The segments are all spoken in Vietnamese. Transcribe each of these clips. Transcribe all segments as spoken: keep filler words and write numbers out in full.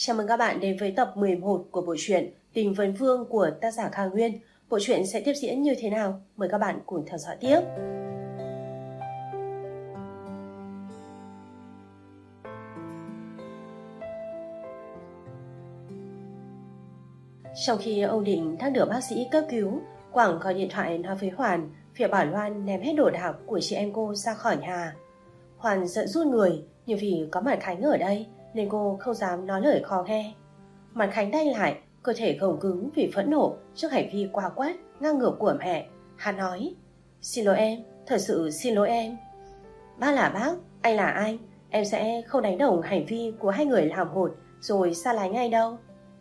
Chào mừng các bạn đến với tập mười một của bộ truyện Tình Vấn Vương của tác giả Kha Nguyên. Bộ truyện sẽ tiếp diễn như thế nào? Mời các bạn cùng theo dõi tiếp. Trong khi ông Định đang được bác sĩ cấp cứu, Quảng gọi điện thoại nói với Hoàn việc bảo Loan ném hết đồ đạc của chị em cô ra khỏi nhà. Hoàn giận run người, nhưng vì có mặt Khánh ở đây nên cô không dám nói lời khó nghe. Mặt Khánh đanh lại, cơ thể gồng cứng vì phẫn nộ trước hành vi quá quát, ngang ngược của mẹ. Hắn nói: "Xin lỗi em, thật sự xin lỗi em." "Bác là bác, anh là anh, em sẽ không đánh đồng hành vi của hai người làm một rồi xa lánh ngay đâu."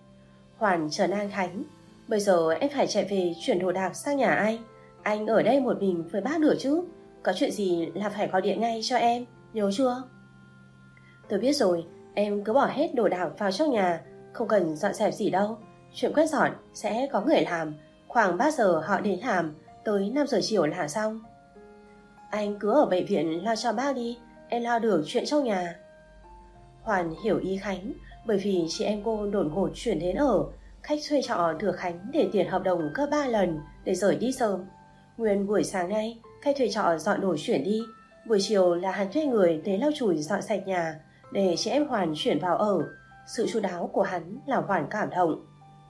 Hoàn trấn an Khánh: "Bây giờ em phải chạy về chuyển đồ đạc sang nhà anh. Anh ở đây một mình với bác được chứ? Có chuyện gì là phải gọi điện ngay cho em, nhớ chưa?" "Tôi biết rồi, em cứ bỏ hết đồ đạc vào trong nhà, không cần dọn dẹp gì đâu. Chuyện quét dọn sẽ có người làm, khoảng ba giờ họ đến làm, tới năm giờ chiều là xong." "Anh cứ ở bệnh viện lo cho bác đi, em lo được chuyện trong nhà." Hoàn hiểu ý Khánh, bởi vì chị em cô đột ngột chuyển đến ở, khách thuê trọ được Khánh để tiền hợp đồng gấp ba lần để rời đi sớm. Nguyên buổi sáng nay, khách thuê trọ dọn đồ chuyển đi, buổi chiều là hắn thuê người đến lau chùi dọn sạch nhà để chị em Hoàn chuyển vào ở. Sự chu đáo của hắn làm Hoàn cảm động.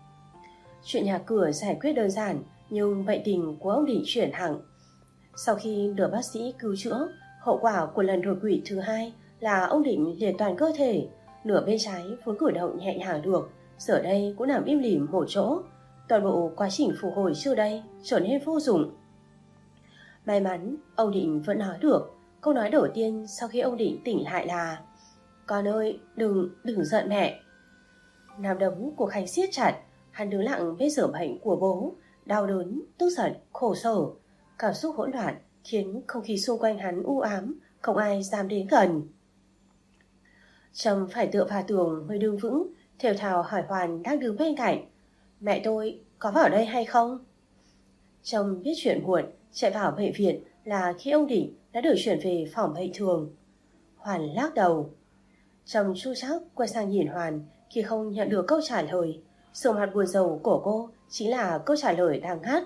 Chuyện nhà cửa giải quyết đơn giản, nhưng bệnh tình của ông Định chuyển hẳn. Sau khi được bác sĩ cứu chữa, hậu quả của lần đột quỵ thứ hai là ông Định liệt toàn cơ thể, nửa bên trái vốn cử động nhẹ nhàng được, giờ đây cũng nằm im lìm một chỗ. Toàn bộ quá trình phục hồi trước đây trở nên vô dụng. May mắn ông Định vẫn nói được. Câu nói đầu tiên sau khi ông Định tỉnh lại là: "Con ơi, đừng, đừng giận mẹ." Nắm đấm của Khánh siết chặt, hắn đứng lặng bên giường bệnh của bố, đau đớn, tức giận, khổ sở. Cảm xúc hỗn loạn khiến không khí xung quanh hắn u ám, không ai dám đến gần. Trâm phải tựa vào tường mới đứng vững, thều thào hỏi Hoàn đang đứng bên cạnh: "Mẹ tôi có vào đây hay không?" Trâm biết chuyện muộn, chạy vào bệnh viện là khi ông Định đã được chuyển về phòng bệnh thường. Hoàn lắc đầu. Trâm chu chắc quay sang nhìn Hoàn khi không nhận được câu trả lời. Sự mặt buồn rầu của cô chính là câu trả lời đang ngắt.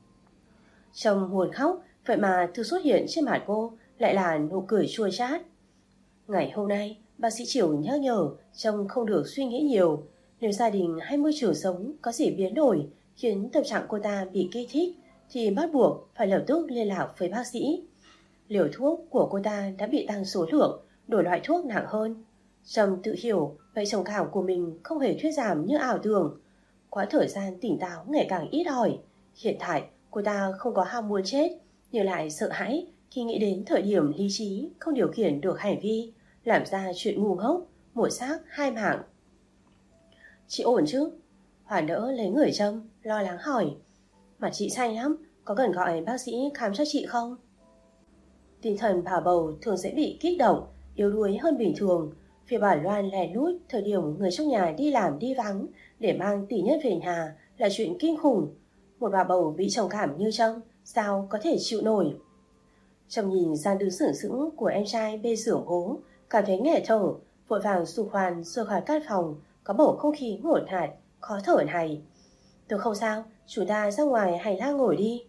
Trâm muốn khóc, vậy mà thứ xuất hiện trên mặt cô lại là nụ cười chua chát. Ngày hôm nay, bác sĩ Triều nhắc nhở Trâm không được suy nghĩ nhiều. Nếu gia đình hay môi trường sống có gì biến đổi khiến tâm trạng cô ta bị kích thích thì bắt buộc phải lập tức liên lạc với bác sĩ. Liều thuốc của cô ta đã bị tăng số lượng, đổi loại thuốc nặng hơn. Trâm tự hiểu bệnh trầm cảm của mình không hề thuyết giảm như ảo tưởng. Quãng thời gian tỉnh táo ngày càng ít ỏi. Hiện tại cô ta không có ham muốn chết, nhưng lại sợ hãi khi nghĩ đến thời điểm lý trí không điều khiển được hành vi, làm ra chuyện ngu ngốc, một xác hai mạng. "Chị ổn chứ?" Hoàn đỡ lấy người Trâm, lo lắng hỏi. "Mặt chị xanh lắm, có cần gọi bác sĩ khám cho chị không?" Tinh thần bà bầu thường sẽ bị kích động, yếu đuối hơn bình thường. Việc bảo Loan lẻ lút thời điểm người trong nhà đi làm đi vắng để mang tỷ nhất về nhà là chuyện kinh khủng. Một bà bầu bị trầm cảm như Trâm sao có thể chịu nổi. Trâm nhìn gian đứng sửng sững của em trai bên giường bố, cảm thấy nghẹt thở, vội vàng xù Hoàn rời khỏi căn phòng có bầu không khí ngột ngạt, khó thở này. "Tôi không sao, chúng ta ra ngoài hành lang ngồi đi."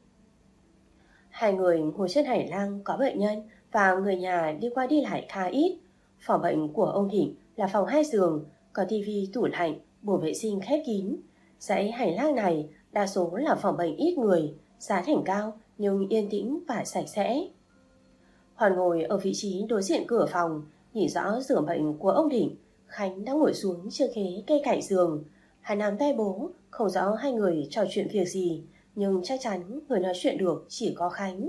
Hai người ngồi trên hành lang có bệnh nhân và người nhà đi qua đi lại khá ít. Phòng bệnh của ông Định là phòng hai giường, có tivi, tủ lạnh, bồn vệ sinh khép kín. Dãy hành lang này đa số là phòng bệnh ít người, giá thành cao nhưng yên tĩnh và sạch sẽ. Hoàn ngồi ở vị trí đối diện cửa phòng, nhìn rõ giường bệnh của ông Định. Khánh đã ngồi xuống chiếc ghế cây cạnh giường. Hắn nắm tay bố, không rõ hai người trò chuyện việc gì, nhưng chắc chắn người nói chuyện được chỉ có Khánh.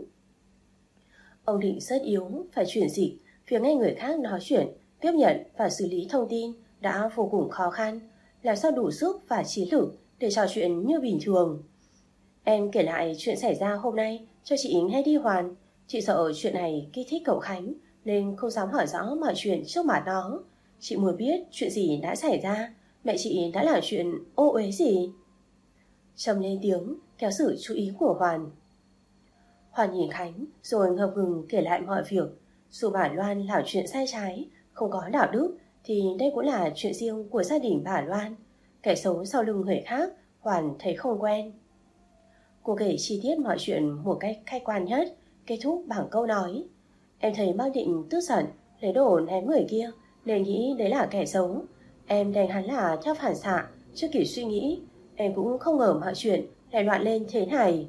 Ông Định rất yếu, phải chuyển dịch. Việc nghe người khác nói chuyện, tiếp nhận và xử lý thông tin đã vô cùng khó khăn. Làm sao đủ sức và trí lực để trò chuyện như bình thường. "Em kể lại chuyện xảy ra hôm nay cho chị nghe đi Hoàn. Chị sợ chuyện này kích thích cậu Khánh nên không dám hỏi rõ mọi chuyện trước mặt nó. Chị muốn biết chuyện gì đã xảy ra, mẹ chị đã làm chuyện ô uế gì." Trâm lên tiếng kéo sự chú ý của Hoàn. Hoàn nhìn Khánh rồi ngập ngừng kể lại mọi việc. Dù bà Loan làm chuyện sai trái, không có đạo đức, thì đây cũng là chuyện riêng của gia đình bà Loan. Kẻ xấu sau lưng người khác Hoàn thấy không quen. Cô kể chi tiết mọi chuyện một cách khách quan nhất, kết thúc bằng câu nói: em thấy Bác Định tức giận, lấy đồ ném người kia, nên nghĩ đấy là kẻ xấu. Em đánh hắn là theo phản xạ, chưa kịp suy nghĩ. Em cũng không ngờ mọi chuyện lại loạn lên thế này.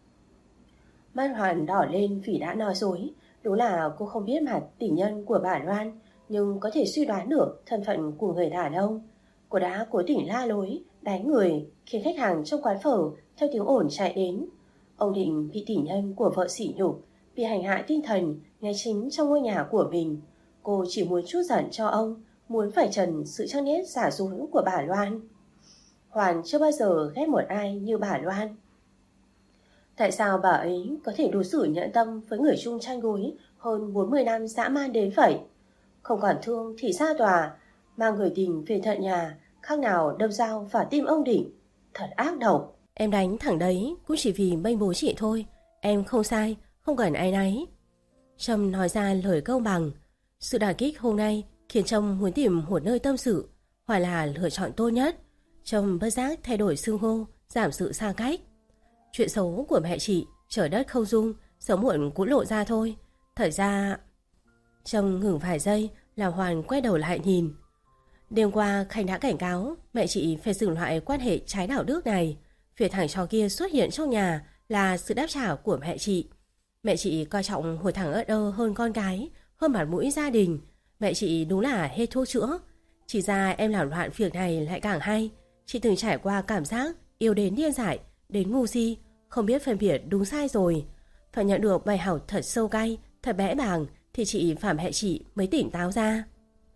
Mắt Hoàn đỏ lên vì đã nói dối. Đúng là cô không biết mặt tình nhân của bà Loan, nhưng có thể suy đoán được thân phận của người đàn ông. Cô đã cố tình la lối, đánh người, khiến khách hàng trong quán phở theo tiếng ồn chạy đến. Ông Định bị tình nhân của vợ sỉ nhục, bị hành hạ tinh thần ngay chính trong ngôi nhà của mình. Cô chỉ muốn trút giận cho ông, muốn phải trần sự trăng nét giả dối của bà Loan. Hoàn chưa bao giờ ghét một ai như bà Loan. Tại sao bà ấy có thể đối xử nhẫn tâm với người chung chăn gối hơn bốn mươi năm dã man đến vậy? Không còn thương thì ra tòa, mang người tình về tận nhà, khác nào đâm dao vào tim ông Định. Thật ác độc. Em đánh thẳng đấy cũng chỉ vì mênh bố chị thôi. Em không sai, không cần ai nấy. Trâm nói ra lời công bằng. Sự đả kích hôm nay khiến Trâm muốn tìm một nơi tâm sự, hoặc là lựa chọn tốt nhất. Trâm bất giác thay đổi xưng hô, giảm sự xa cách. Chuyện xấu của mẹ chị, trời đất không dung, sớm muộn cũng lộ ra thôi. Thật ra... Trâm ngừng vài giây, làm Hoàn quay đầu lại nhìn. Đêm qua Khanh đã cảnh cáo mẹ chị phải dừng loại quan hệ trái đạo đức này. Việc thằng chó kia xuất hiện trong nhà là sự đáp trả của mẹ chị. Mẹ chị coi trọng hồi thằng ớt ơ hơn con cái, hơn mặt mũi gia đình. Mẹ chị đúng là hết thuốc chữa. Chỉ ra em làm loạn việc này lại càng hay. Chị từng trải qua cảm giác yêu đến điên dại, đến ngu si, không biết phân biệt đúng sai rồi. Phải nhận được bài học thật sâu cay, thật bẽ bàng thì chị và mẹ chị mới tỉnh táo ra.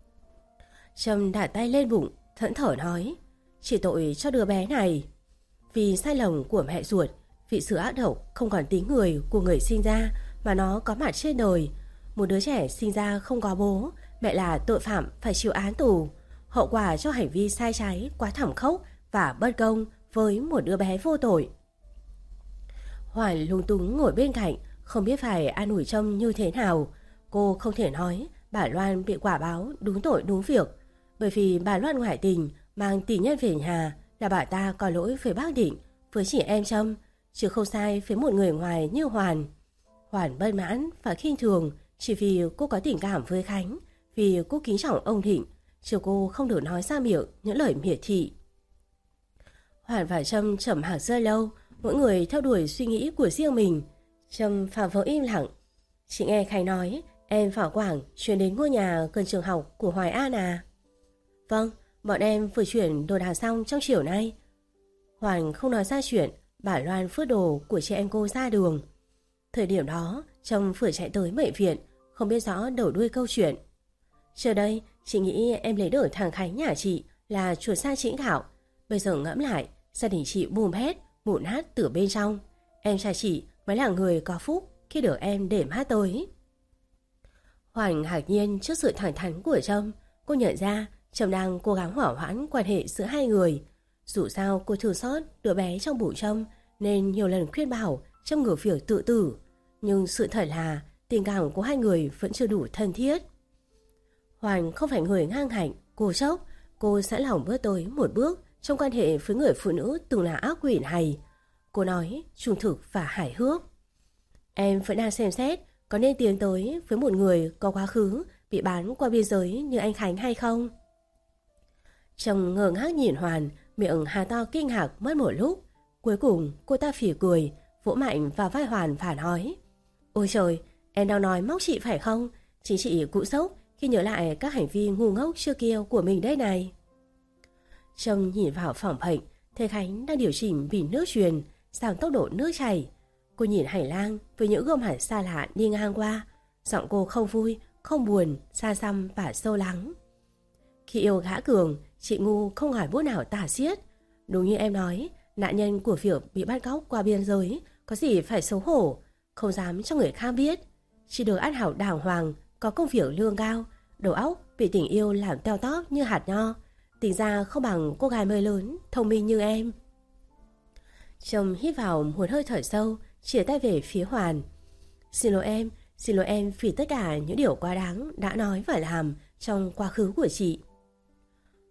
Trâm đặt tay lên bụng, thẫn thở nói: chỉ tội cho đứa bé này. Vì sai lầm của mẹ ruột, vì sự ác độc không còn tính người của người sinh ra mà nó có mặt trên đời. Một đứa trẻ sinh ra không có bố, mẹ là tội phạm phải chịu án tù. Hậu quả cho hành vi sai trái quá thảm khốc và bất công với một đứa bé vô tội. Hoàn lung túng ngồi bên cạnh, không biết phải an ủi Trâm như thế nào. Cô không thể nói bà Loan bị quả báo đúng tội đúng việc, bởi vì bà Loan ngoại tình mang tình nhân về nhà là bà ta có lỗi với bác Định, với chị em Trâm, chứ không sai với một người ngoài như Hoàn. Hoàn bất mãn và khinh thường chỉ vì cô có tình cảm với Khánh, vì cô kính trọng ông Định, chứ cô không được nói ra miệng những lời miệt thị. Hoàn và Trâm trầm mặc rất lâu, mỗi người theo đuổi suy nghĩ của riêng mình. Trâm phàm phờ im lặng. Chị nghe Khánh nói em vào Quảng chuyển đến ngôi nhà gần trường học của Hoài An à? Vâng, bọn em vừa chuyển đồ đạc xong trong chiều nay. Hoàn không nói ra chuyện bà Loan phước đồ của chị em cô ra đường. Thời điểm đó Trâm vừa chạy tới bệnh viện, không biết rõ đầu đuôi câu chuyện. Trước đây chị nghĩ em lấy được thằng Khánh nhà chị là chuột sa chĩnh gạo. Bây giờ ngẫm lại, gia đình chị bùm hết, mụn nát từ bên trong. Em trai chị mới là người có phúc khi được em để mắt tới. Hoàn ngạc nhiên trước sự thẳng thắn của Trâm. Cô nhận ra Trâm đang cố gắng hỏa hoãn quan hệ giữa hai người. Dù sao cô thương xót đứa bé trong bụng Trâm nên nhiều lần khuyên bảo Trâm ngừng việc tự tử. Nhưng sự thật là tình cảm của hai người vẫn chưa đủ thân thiết. Hoàn không phải người ngang ngạnh, cố chốc. Cô sẵn lòng bước tới một bước trong quan hệ với người phụ nữ từng là ác quỷ này. Cô nói trung thực và hài hước: em vẫn đang xem xét có nên tiến tới với một người có quá khứ bị bán qua biên giới như anh Khánh hay không. Trông ngơ ngác nhìn Hoàn, miệng hà to kinh ngạc mất một lúc. Cuối cùng cô ta phỉ cười, vỗ mạnh vào vai Hoàn và nói: ôi trời, em đang nói móc chị phải không? Chính chị cũng sốc khi nhớ lại các hành vi ngu ngốc trước kia của mình đây này. Trông nhìn vào phòng bệnh, thấy Khánh đang điều chỉnh bình nước truyền, giảm tốc độ nước chảy. Cô nhìn hành lang với những gương mặt xa lạ đi ngang qua, giọng cô không vui, không buồn, xa xăm và sâu lắng. Khi yêu gã Cường, chị ngu không hỏi bút nào tả xiết. Đúng như em nói, nạn nhân của việc bị bắt cóc qua biên giới có gì phải xấu hổ, không dám cho người khác biết. Chị được ăn học đàng hoàng, có công việc lương cao, đầu óc bị tình yêu làm teo tóp như hạt nho. Tính ra không bằng cô gái mới lớn, thông minh như em. Trông hít vào một hơi thở sâu, chìa tay về phía Hoàn. Xin lỗi em, xin lỗi em vì tất cả những điều quá đáng đã nói và làm trong quá khứ của chị.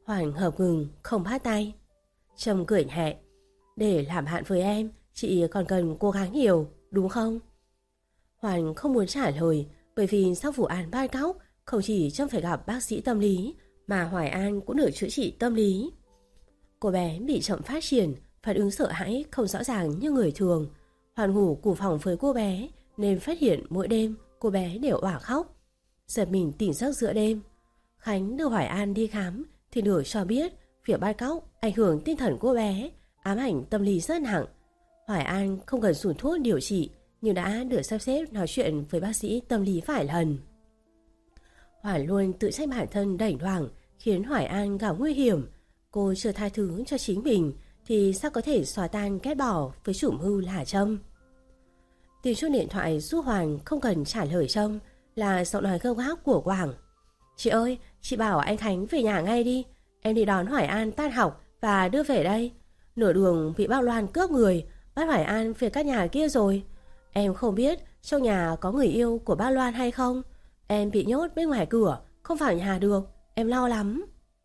Hoàn hợp ngừng, không bắt tay. Trâm cười nhẹ. Để làm bạn với em, chị còn cần cố gắng nhiều, đúng không? Hoàn không muốn trả lời, bởi vì sau vụ án bắt cóc, không chỉ Trâm phải gặp bác sĩ tâm lý, mà Hoài An cũng được chữa trị tâm lý. Cô bé bị chậm phát triển, phản ứng sợ hãi không rõ ràng như người thường. Hoàn ngủ cùng phòng với cô bé, nên phát hiện mỗi đêm cô bé đều òa khóc. Giật mình tỉnh giấc giữa đêm. Khánh đưa Hoài An đi khám thì được cho biết việc bắt cóc ảnh hưởng tinh thần cô bé, ám ảnh tâm lý rất nặng. Hoài An không cần dùng thuốc điều trị, nhưng đã được sắp xếp nói chuyện với bác sĩ tâm lý vài lần. Hoàn luôn tự trách bản thân đẩy đoảng, khiến Hoài An gặp nguy hiểm. Cô chưa tha thứ cho chính mình thì sao có thể xóa tan ghét bỏ với chủ mưu là Trâm. Tiếng chuông điện thoại giúp Hoàn không cần trả lời Trâm, là giọng nói gấp gáp của Quảng. Chị ơi, chị bảo anh Khánh về nhà ngay đi. Em đi đón Hoài An tan học và đưa về đây. Nửa đường bị bác Loan cướp người, bắt Hoài An về các nhà kia rồi. Em không biết trong nhà có người yêu của bác Loan hay không. Em bị nhốt bên ngoài cửa, không vào nhà được. Em lo lắm.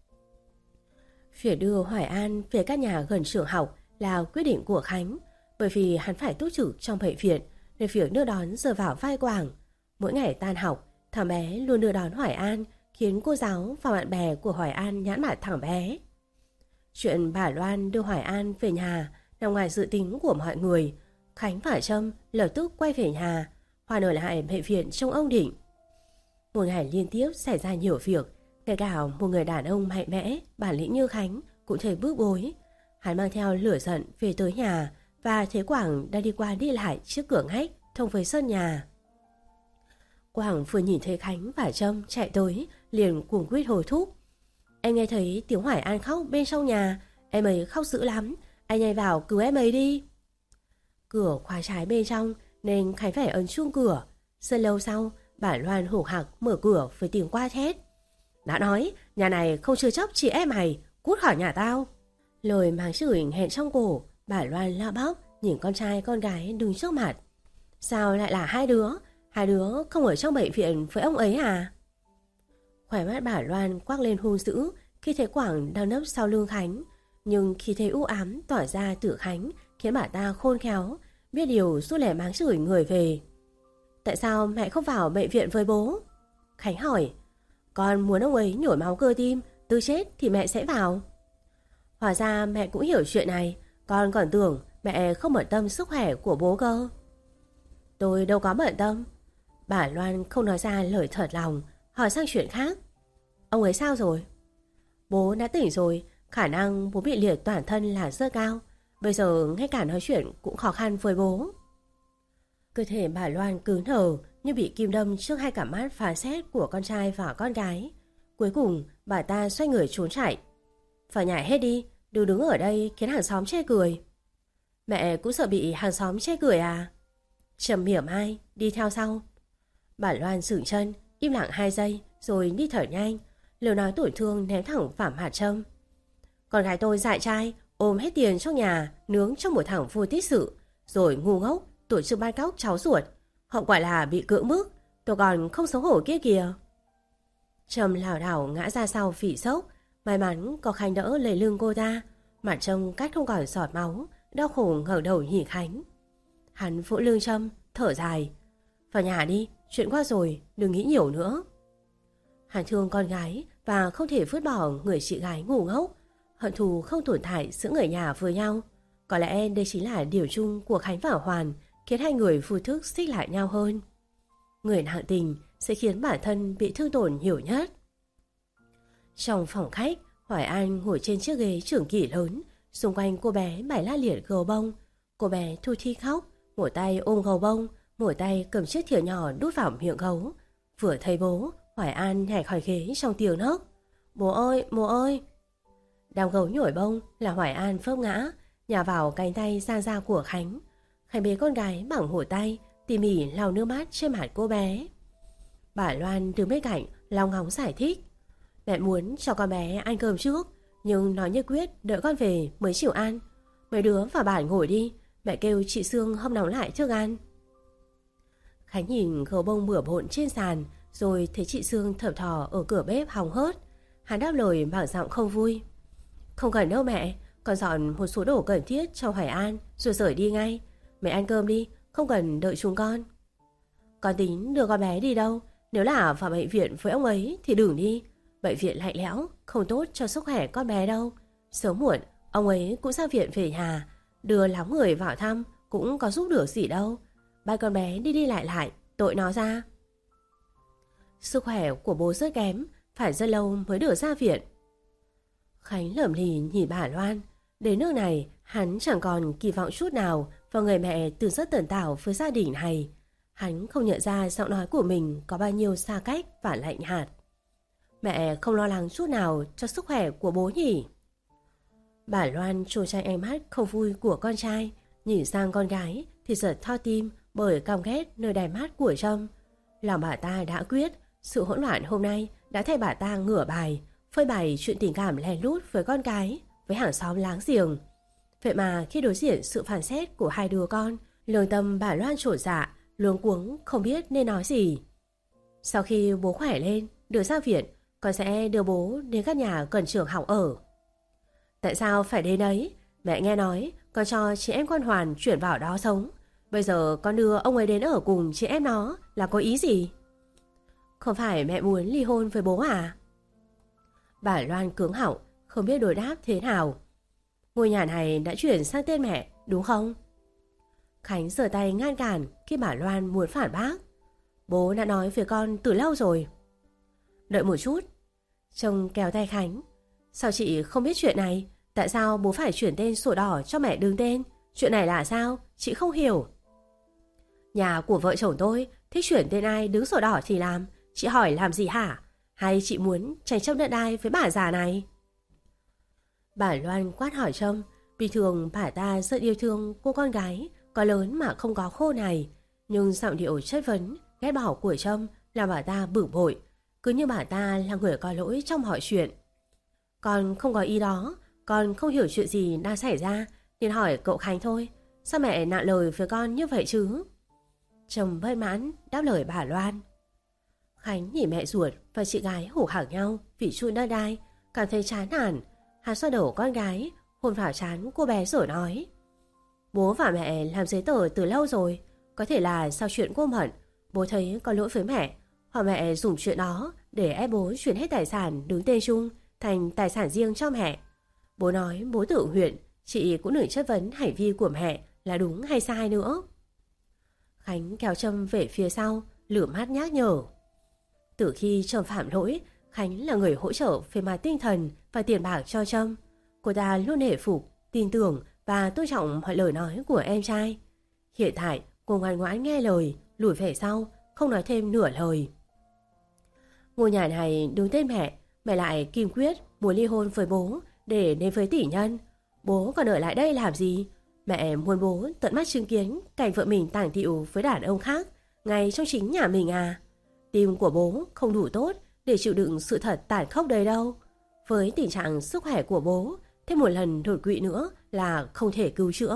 Việc đưa Hoài An về các nhà gần trường học là quyết định của Khánh, bởi vì hắn phải túc trực trong bệnh viện, nên việc đưa đón rơi vào vai Quảng. Mỗi ngày tan học, thằng bé luôn đưa đón Hoài An, khiến cô giáo và bạn bè của Hoài An nhãn mặt thằng bé. Chuyện bà Loan đưa Hoài An về nhà nằm ngoài dự tính của mọi người. Khánh và Trâm lập tức quay về nhà, Hoàn ở lại bệnh viện trông ông Định. Một ngày liên tiếp xảy ra nhiều việc, kể cả một người đàn ông mạnh mẽ, bản lĩnh như Khánh cũng thấy bức bối. Hắn mang theo lửa giận về tới nhà và thấy Quảng đang đi qua đi lại trước cửa ngách thông với sân nhà. Quảng vừa nhìn thấy Khánh và Trâm chạy tới, liền cuồng quýt hối thúc. Em nghe thấy tiếng Hoài An khóc bên trong nhà, em ấy khóc dữ lắm, anh nhảy vào cứu em ấy đi. Cửa khóa trái bên trong nên Khánh phải ấn chuông cửa. Rất lâu sau, bà Loan hổ hạc mở cửa với tiếng quát thét. Đã nói, nhà này không chứa chấp chị em mày, cút khỏi nhà tao. Lời mắng chửi hẹn trong cổ, bà Loan la bóc nhìn con trai con gái đứng trước mặt. Sao lại là hai đứa? Hai đứa không ở trong bệnh viện với ông ấy à? Khỏe mắt bà Loan quắc lên hung dữ khi thấy Quảng đang nấp sau lưng Khánh, nhưng khi thấy u ám tỏa ra từ Khánh khiến bà ta khôn khéo, biết điều rút lẻ mắng chửi người về. Tại sao mẹ không vào bệnh viện với bố? Khánh hỏi. Con muốn ông ấy nhồi máu cơ tim, tư chết thì mẹ sẽ vào. Hóa ra mẹ cũng hiểu chuyện này, con còn tưởng mẹ không bận tâm sức khỏe của bố cơ. Tôi đâu có bận tâm. Bà Loan không nói ra lời thật lòng, hỏi sang chuyện khác. Ông ấy sao rồi? Bố đã tỉnh rồi, khả năng bố bị liệt toàn thân là rất cao. Bây giờ ngay cả nói chuyện cũng khó khăn với bố. Cơ thể bà Loan cứng đờ như bị kim đâm trước hai cặp mắt phán xét của con trai và con gái. Cuối cùng bà ta xoay người trốn chạy. Phải nhảy hết đi, đừng đứng ở đây khiến hàng xóm chê cười. Mẹ cũng sợ bị hàng xóm chê cười à? Trầm mỉa mai đi theo sau. Bà Loan dừng chân, im lặng hai giây rồi đi thở nhanh, lời nói tổn thương ném thẳng vào mặt Trâm. Con gái tôi dại trai, ôm hết tiền trong nhà, nướng trong một thằng vô tích sự, rồi ngu ngốc tổ chức bắt cóc cháu ruột. Hậu quả là bị cưỡng bức, tôi còn không xấu hổ kia kìa. Trâm lảo đảo ngã ra sau phỉ sốc, may mắn có Khánh đỡ lấy lưng cô ta, mặt Trâm cắt không còn giọt máu, đau khổ ngẩng đầu nhìn Khánh. Hắn vỗ lưng Trâm, thở dài. Vào nhà đi, chuyện qua rồi, đừng nghĩ nhiều nữa. Hắn thương con gái và không thể vứt bỏ người chị gái ngu ngốc. Hận thù không tồn tại giữa người nhà với nhau. Có lẽ đây chính là điều chung của Khánh và Hoàn, khiến hai người vô thức xích lại nhau hơn. Người nặng tình sẽ khiến bản thân bị thương tổn nhiều nhất. Trong phòng khách, Hoài An ngồi trên chiếc ghế trưởng kỷ lớn, xung quanh cô bé bày la liệt gấu bông. Cô bé thu thi khóc, một tay ôm gấu bông, một tay cầm chiếc thìa nhỏ đút vào miệng gấu. Vừa thấy bố, Hoài An nhảy khỏi ghế trong tiếng nấc. Bố ơi, bố ơi! Đám gấu nhồi bông là Hoài An vấp ngã, nhào vào cánh tay ra ra của Khánh. Khánh bế con gái bằng hổ tay, tỉ mỉ lau nước mắt trên mặt cô bé. Bà Loan đứng bên cạnh lau ngóng giải thích. Mẹ muốn cho con bé ăn cơm trước, nhưng nó nhất quyết đợi con về mới chịu ăn. Mấy đứa vào bàn ngồi đi, mẹ kêu chị Sương hâm nóng lại thức ăn. Khánh nhìn gấu bông bừa bộn trên sàn, rồi thấy chị Sương thở thò ở cửa bếp hòng hớt. Hắn đáp lời bằng giọng không vui. Không cần đâu mẹ, con dọn một số đồ cần thiết cho Hoài An rồi rời đi ngay. Mẹ ăn cơm đi, không cần đợi chúng con. Con tính đưa con bé đi đâu? Nếu là vào bệnh viện với ông ấy thì đừng đi. Bệnh viện lạnh lẽo, không tốt cho sức khỏe con bé đâu. Sớm muộn, ông ấy cũng ra viện về nhà. Đưa lắm người vào thăm cũng có giúp được gì đâu. Ba con bé đi đi lại lại, tội nó ra. Sức khỏe của bố rất kém, phải rất lâu mới được ra viện. Khánh lẩm lì nhìn bà Loan. Đến nước này, hắn chẳng còn kỳ vọng chút nào vào người mẹ từ rất tần tảo với gia đình này. Hắn không nhận ra giọng nói của mình có bao nhiêu xa cách và lạnh nhạt. Mẹ không lo lắng chút nào cho sức khỏe của bố nhỉ? Bà Loan trôi chạy ánh mắt không vui của con trai, nhìn sang con gái thì giật thao tim bởi căm ghét nơi đáy mắt của Trâm. Lòng bà ta đã quyết, sự hỗn loạn hôm nay đã thay bà ta ngửa bài, phơi bày chuyện tình cảm lén lút với con cái, với hàng xóm láng giềng. Vậy mà khi đối diện sự phản xét của hai đứa con, lương tâm bà Loan trột dạ, luống cuống không biết nên nói gì. Sau khi bố khỏe lên, được ra viện, con sẽ đưa bố đến các nhà gần trường học ở. Tại sao phải đến đấy? Mẹ nghe nói con cho chị em con Hoàn chuyển vào đó sống. Bây giờ con đưa ông ấy đến ở cùng chị em nó là có ý gì? Không phải mẹ muốn ly hôn với bố à? Bà Loan cứng họng, không biết đối đáp thế nào. Ngôi nhà này đã chuyển sang tên mẹ, đúng không? Khánh giơ tay ngăn cản khi bà Loan muốn phản bác. Bố đã nói với con từ lâu rồi. Đợi một chút. Chồng kéo tay Khánh. Sao chị không biết chuyện này? Tại sao bố phải chuyển tên sổ đỏ cho mẹ đứng tên? Chuyện này là sao? Chị không hiểu. Nhà của vợ chồng tôi thích chuyển tên ai đứng sổ đỏ thì làm. Chị hỏi làm gì hả? Hay chị muốn tranh chấp đất đai với bà già này? Bà Loan quát hỏi Trâm. Vì thường bà ta rất yêu thương cô con gái có lớn mà không có khô này. Nhưng giọng điệu chất vấn, ghét bỏ của Trâm làm bà ta bực bội. Cứ như bà ta là người có lỗi trong mọi chuyện. Con không có ý đó. Con không hiểu chuyện gì đang xảy ra nên hỏi cậu Khánh thôi. Sao mẹ nặng lời với con như vậy chứ? Trâm bất mãn đáp lời bà Loan. Khánh nhìn mẹ ruột và chị gái hổ hẳng nhau vì chuyện đất đai, cảm thấy chán nản. Hắn xoa đầu con gái, hôn vào trán cô bé rồi nói. Bố và mẹ làm giấy tờ từ lâu rồi. Có thể là sau chuyện cô Mận, bố thấy có lỗi với mẹ, hoặc mẹ dùng chuyện đó để ép bố chuyển hết tài sản đứng tên chung thành tài sản riêng cho mẹ. Bố nói bố tự nguyện, chị cũng đừng chất vấn hành vi của mẹ là đúng hay sai nữa. Khánh kéo Trâm về phía sau, lửa mắt nhắc nhở. Từ khi Trâm phạm lỗi, Khánh là người hỗ trợ về mặt tinh thần và tiền bạc cho Trâm. Cô ta luôn nể phục, tin tưởng và tôn trọng mọi lời nói của em trai. Hiện tại cô ngoan ngoãn nghe lời, lùi về sau, không nói thêm nửa lời. Ngôi nhà này đứng tên mẹ, mẹ lại kiên quyết muốn ly hôn với bố để đến với tỷ nhân. Bố còn ở lại đây làm gì? Mẹ muốn bố tận mắt chứng kiến cảnh vợ mình tàng tiệu với đàn ông khác ngay trong chính nhà mình à? Tim của bố không đủ tốt để chịu đựng sự thật tàn khốc đấy đâu. Với tình trạng sức khỏe của bố, thêm một lần đột quỵ nữa là không thể cứu chữa.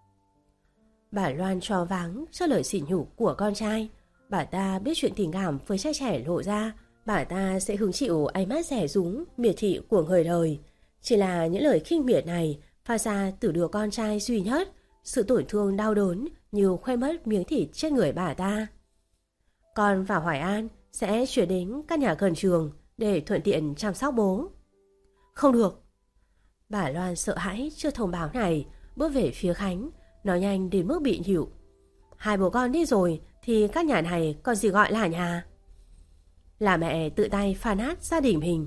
Bà Loan choáng váng trước lời sỉ nhục của con trai. Bà ta biết chuyện tình cảm với trai trẻ lộ ra, bà ta sẽ hứng chịu ánh mắt rẻ rúng, miệt thị của người đời. Chỉ là những lời khinh miệt này phát ra từ đứa con trai duy nhất, sự tổn thương đau đớn như khoe mất miếng thịt trên người bà ta. Con và Hoài An sẽ chuyển đến căn nhà gần trường để thuận tiện chăm sóc bố. Không được. Bà Loan sợ hãi trước thông báo này, bước về phía Khánh, nói nhanh đến mức bị nhịu. Hai bố con đi rồi thì các nhà này còn gì gọi là nhà? Là mẹ tự tay phá nát gia đình mình.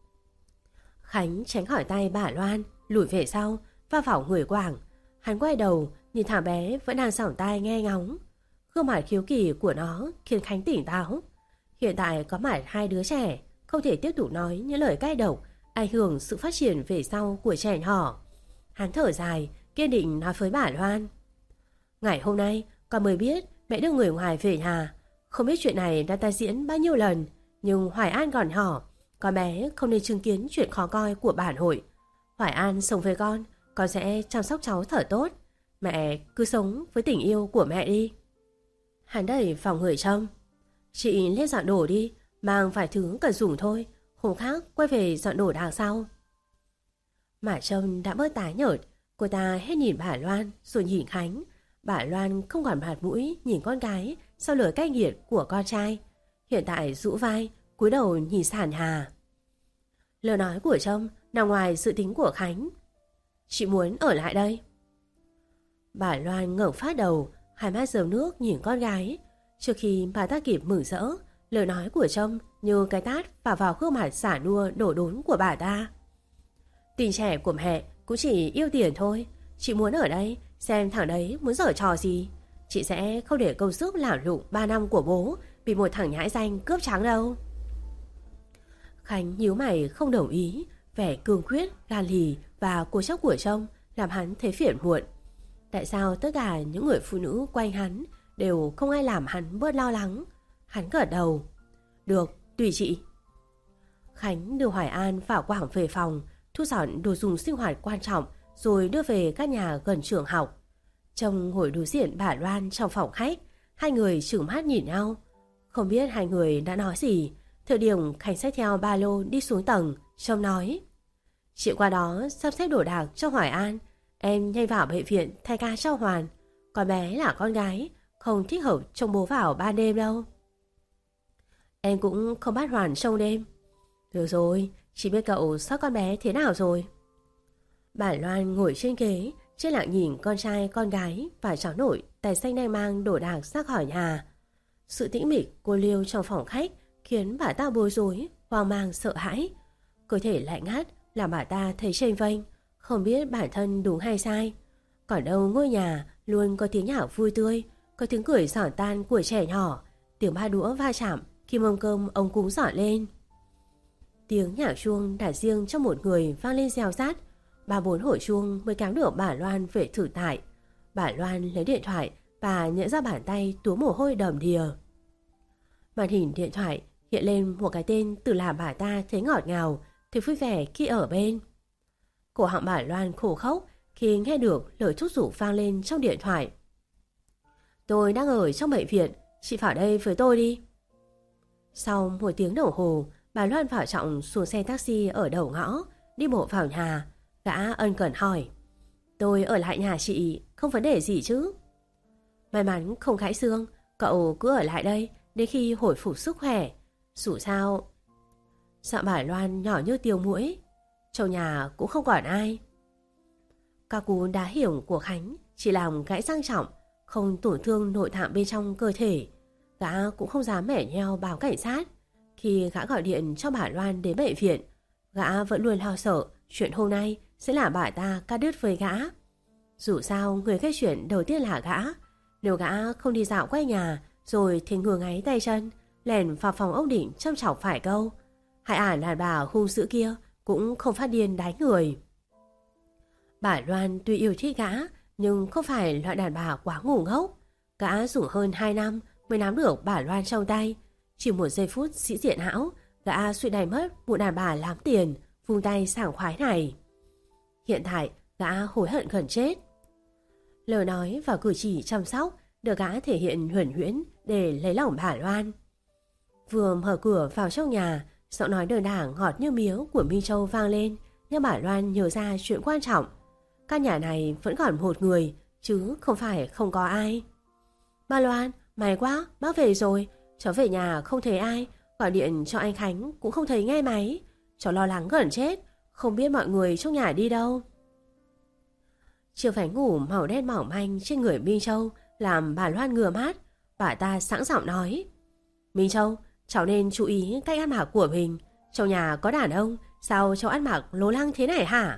Khánh tránh khỏi tay bà Loan, lùi về sau, va vào người Quảng. Hắn quay đầu, nhìn thằng bé vẫn đang sỏng tai nghe ngóng. Gương mặt khiếu kỳ của nó khiến Khánh tỉnh táo. Hiện tại có mặt hai đứa trẻ, không thể tiếp tục nói những lời cay độc, ảnh hưởng sự phát triển về sau của trẻ nhỏ. Hắn thở dài, kiên định nói với bà Loan. Ngày hôm nay, con mới biết mẹ đưa người ngoài về nhà. Không biết chuyện này đã tái diễn bao nhiêu lần, nhưng Hoài An còn nhỏ, con bé không nên chứng kiến chuyện khó coi của bản hội. Hoài An sống với con, con sẽ chăm sóc cháu thật tốt. Mẹ cứ sống với tình yêu của mẹ đi. Hắn đẩy phòng người Trâm. Chị lên dọn đồ đi, mang vài thứ cần dùng thôi. Hôm khác quay về dọn đồ đằng sau. Mà trông đã bớt tái nhợt, cô ta hết nhìn bà Loan rồi nhìn Khánh. Bà Loan không còn mặt mũi nhìn con gái sau lời cay nghiệt của con trai. Hiện tại rũ vai, cúi đầu nhìn sàn nhà. Lời nói của trông nằm ngoài dự tính của Khánh. Chị muốn ở lại đây. Bà Loan ngẩng phát đầu, hai mắt rơm nước nhìn con gái. Trước khi bà ta kịp mừng rỡ, lời nói của trông như cái tát vào vào gương mặt xả nua đổ đốn của bà ta. Tình trẻ của mẹ cũng chỉ yêu tiền thôi. Chị muốn ở đây xem thằng đấy muốn giở trò gì. Chị sẽ không để công sức lảo lụng ba năm của bố bị một thằng nhãi danh cướp trắng đâu. Khánh nhíu mày không đồng ý. Vẻ cương quyết, gan lì và cố chấp của trông làm hắn thấy phiền muộn. Tại sao tất cả những người phụ nữ quanh hắn đều không ai làm hắn bớt lo lắng? Hắn gật đầu. Được, tùy chị. Khánh đưa Hoài An vào quảng về phòng, thu dọn đồ dùng sinh hoạt quan trọng rồi đưa về các nhà gần trường học. Trông ngồi đối diện bà Loan trong phòng khách, hai người trừng mắt nhìn nhau. Không biết hai người đã nói gì. Thời điểm Khánh xách theo ba lô đi xuống tầng, trông nói: Chị qua đó sắp xếp đồ đạc cho Hoài An, em nhanh vào bệnh viện thay ca cho Hoàn. Con bé là con gái, không thích hợp trông bố vào ban đêm đâu. Em cũng không bắt Hoàn trông đêm. Được rồi, chị biết cậu sót con bé thế nào rồi. Bà Loan ngồi trên ghế, chết lặng nhìn con trai con gái và cháu nội tài xanh đang mang đồ đạc ra khỏi nhà. Sự tĩnh mịch cô liêu trong phòng khách khiến bà ta bối rối, hoang mang sợ hãi. Cơ thể lạnh ngắt làm bà ta thấy chênh vênh, không biết bản thân đúng hay sai. Còn đâu ngôi nhà luôn có tiếng nhạc vui tươi, có tiếng cười giòn tan của trẻ nhỏ, tiếng ba đũa va chạm khi mâm cơm ông cúng dọn lên. Tiếng nhạc chuông đặt riêng cho một người vang lên reo rát. Ba bốn hồi chuông mới kéo được bà Loan về thử tại. Bà Loan lấy điện thoại và nhận ra bàn tay túa mồ hôi đầm đìa. Màn hình điện thoại hiện lên một cái tên từ làm bà ta thấy ngọt ngào, thấy vui vẻ khi ở bên. Cổ họng bà Loan khổ khóc khi nghe được lời thúc giục vang lên trong điện thoại. Tôi đang ở trong bệnh viện, chị vào đây với tôi đi. Sau một tiếng đồng hồ, bà Loan vào trọng xuống xe taxi ở đầu ngõ, đi bộ vào nhà. Gã ân cần hỏi: Tôi ở lại nhà chị, không vấn đề gì chứ? May mắn không gãy xương, cậu cứ ở lại đây đến khi hồi phục sức khỏe. Dù sao... Giọng bà Loan nhỏ như tiêu muỗi. Trong nhà cũng không còn ai. Các cú đá hiểm của Khánh chỉ làm gãy răng trọng, không tổn thương nội tạng bên trong cơ thể. Gã cũng không dám mẻ nheo báo cảnh sát. Khi gã gọi điện cho bà Loan đến bệnh viện, gã vẫn luôn lo sợ chuyện hôm nay sẽ là bà ta cắt đứt với gã. Dù sao người gây chuyện đầu tiên là gã. Nếu gã không đi dạo quay nhà rồi thì ngừa ngáy tay chân, lèn vào phòng ông Định châm chọc phải câu: Hai ả đàn bà hung dữ kia cũng không phát điên đánh người. Bà Loan tuy yêu thích gã nhưng không phải loại đàn bà quá ngu ngốc. Gã dùng hơn hai năm mới nắm được bà Loan trong tay. Chỉ một giây phút sĩ diện hão, gã suy đày mất một đàn bà lắm tiền, vung tay sảng khoái này. Hiện tại gã hối hận gần chết. Lời nói và cử chỉ chăm sóc được gã thể hiện huyền huyễn để lấy lòng bà Loan. Vừa mở cửa vào trong nhà, giọng nói đơn đảng ngọt như miếu của Minh Châu vang lên, nhưng bà Loan nhớ ra chuyện quan trọng. Căn nhà này vẫn còn một người, chứ không phải không có ai. Bà Loan, may quá, bác về rồi. Cháu về nhà không thấy ai, gọi điện cho anh Khánh cũng không thấy nghe máy. Cháu lo lắng gần chết, không biết mọi người trong nhà đi đâu. Chiếc váy ngủ màu đen mỏng manh trên người Minh Châu làm bà Loan ngửa mắt. Bà ta sẵn giọng nói: Minh Châu, cháu nên chú ý cách ăn mặc của mình. Trong nhà có đàn ông, sao cháu ăn mặc lố lăng thế này hả?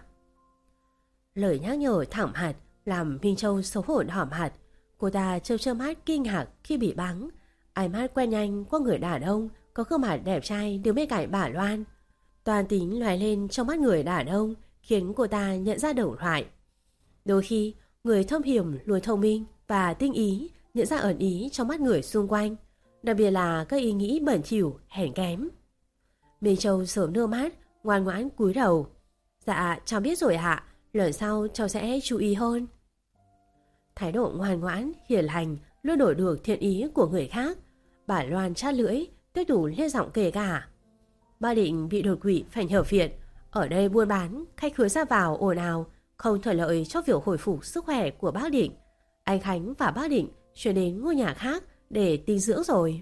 Lời nhắc nhở thẳng mặt làm Minh Châu xấu hổ đỏ mặt. Cô ta trêu trêu mắt kinh ngạc khi bị bắn. Ánh mắt quen nhanh qua người đàn ông có gương mặt đẹp trai đứng bên cạnh bà Loan. Toàn tính loài lên trong mắt người đàn ông khiến cô ta nhận ra đầu thoại. Đôi khi người thâm hiểm luôn thông minh và tinh ý nhận ra ẩn ý trong mắt người xung quanh, đặc biệt là các ý nghĩ bẩn thỉu hèn kém. Minh Châu sớm đưa mắt, ngoan ngoãn cúi đầu. Dạ cháu biết rồi ạ, lần sau cháu sẽ chú ý hơn. Thái độ ngoan ngoãn, hiền lành luôn đổi được thiện ý của người khác. Bà Loan chát lưỡi, tiếp tục lên giọng kể cả: Ba định bị đột quỵ phải nhập viện. Ở đây buôn bán, khách khứa ra vào ồn ào, không thuận lợi cho việc hồi phục sức khỏe của bác Định. Anh Khánh và bác Định chuyển đến ngôi nhà khác để tinh dưỡng rồi.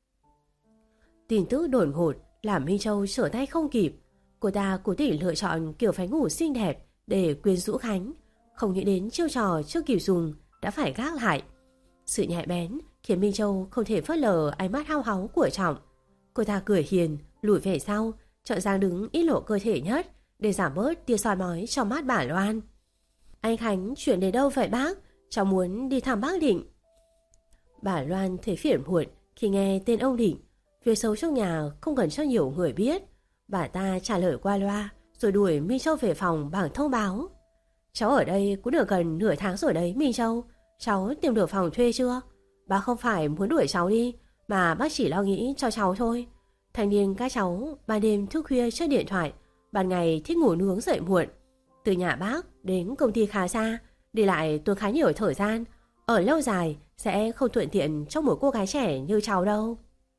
Tin tức đột ngột làm Minh Châu trở tay không kịp. Cô ta cố tình lựa chọn kiểu váy ngủ xinh đẹp để quyến rũ Khánh, không nghĩ đến chiêu trò chưa kịp dùng đã phải gác lại. Sự nhạy bén khiến Minh Châu không thể phớt lờ ánh mắt hao háu của Trọng. Cô ta cười hiền, lùi về sau, chọn dáng đứng ít lộ cơ thể nhất để giảm bớt tia soi mói trong mắt bà Loan. Anh Khánh chuyển đến đâu vậy bác? Cháu muốn đi thăm bác Định. Bà Loan thấy phiền muộn khi nghe tên ông Định. Việc xấu trong nhà không cần cho nhiều người biết. Bà ta trả lời qua loa rồi đuổi Minh Châu về phòng bằng thông báo. Cháu ở đây cũng được gần nửa tháng rồi đấy Minh Châu. Cháu tìm được phòng thuê chưa? Bác không phải muốn đuổi cháu đi, mà bác chỉ lo nghĩ cho cháu thôi. Thanh niên các cháu ban đêm thức khuya chơi điện thoại, ban ngày thích ngủ nướng dậy muộn. Từ nhà bác đến công ty khá xa, đi lại tốn khá nhiều thời gian. Ở lâu dài sẽ không thuận tiện cho một cô gái trẻ như cháu đâu.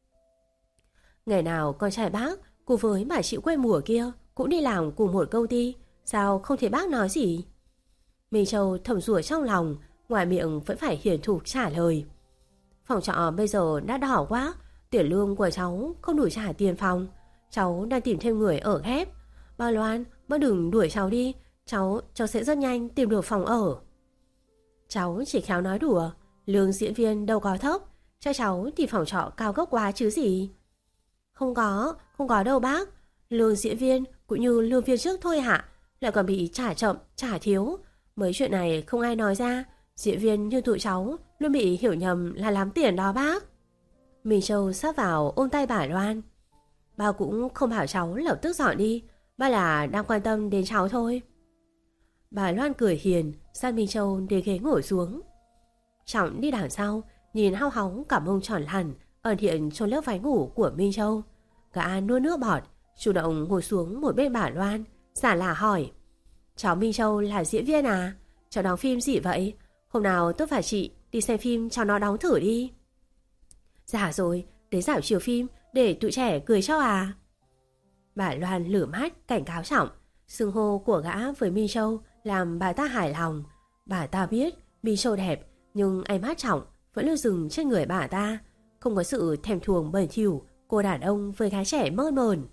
Ngày nào con trai bác cùng với bà chị quê mùa kia cũng đi làm cùng một công ty, sao không thấy bác nói gì? Minh Châu thầm rủa trong lòng, ngoài miệng vẫn phải hiền thục trả lời. Phòng trọ bây giờ đã đỏ quá, tiền lương của cháu không đủ trả tiền phòng. Cháu đang tìm thêm người ở ghép. Bà Loan, bác đừng đuổi cháu đi, cháu cháu sẽ rất nhanh tìm được phòng ở. Cháu chỉ khéo nói đùa, lương diễn viên đâu có thấp, cho cháu thì phòng trọ cao gốc quá chứ gì. Không có, không có đâu bác. Lương diễn viên cũng như lương viên trước thôi hả? Lại còn bị trả chậm, trả thiếu. Mấy chuyện này không ai nói ra. Diễn viên như tụi cháu luôn bị hiểu nhầm là làm tiền đó bác. Minh Châu sát vào ôm tay bà Loan. Bà cũng không bảo cháu lập tức dọn đi, bà là đang quan tâm đến cháu thôi. Bà Loan cười hiền, sát Minh Châu đến ghế ngồi xuống. Trọng đi đằng sau, nhìn hao hóng cả mông tròn hẳn ẩn hiện trong lớp váy ngủ của Minh Châu. Gã nuốt nước bọt, chủ động ngồi xuống một bên bà Loan, giả lả hỏi. Cháu Minh Châu là diễn viên à? Cháu đóng phim gì vậy? Hôm nào tôi và chị đi xem phim cho nó đóng thử đi. Dạ rồi, đến dạo chiều phim để tụi trẻ cười cho à? Bà Loan lửa mắt cảnh cáo Trọng. Xưng hô của gã với Minh Châu làm bà ta hài lòng. Bà ta biết Minh Châu đẹp, nhưng ánh mắt Trọng vẫn luôn dừng trên người bà ta, không có sự thèm thuồng bẩn thỉu cô đàn ông với gái trẻ mơ mờn.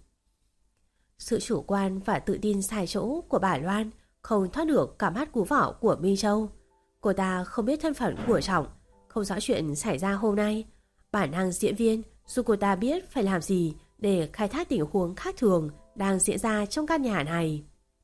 Sự chủ quan và tự tin sai chỗ của bà Loan không thoát được cả mắt cú vỏ của Minh Châu. Cô ta không biết thân phận của Trọng, không rõ chuyện xảy ra hôm nay. Bản năng diễn viên dù cô ta biết phải làm gì để khai thác tình huống khác thường đang diễn ra trong căn nhà này.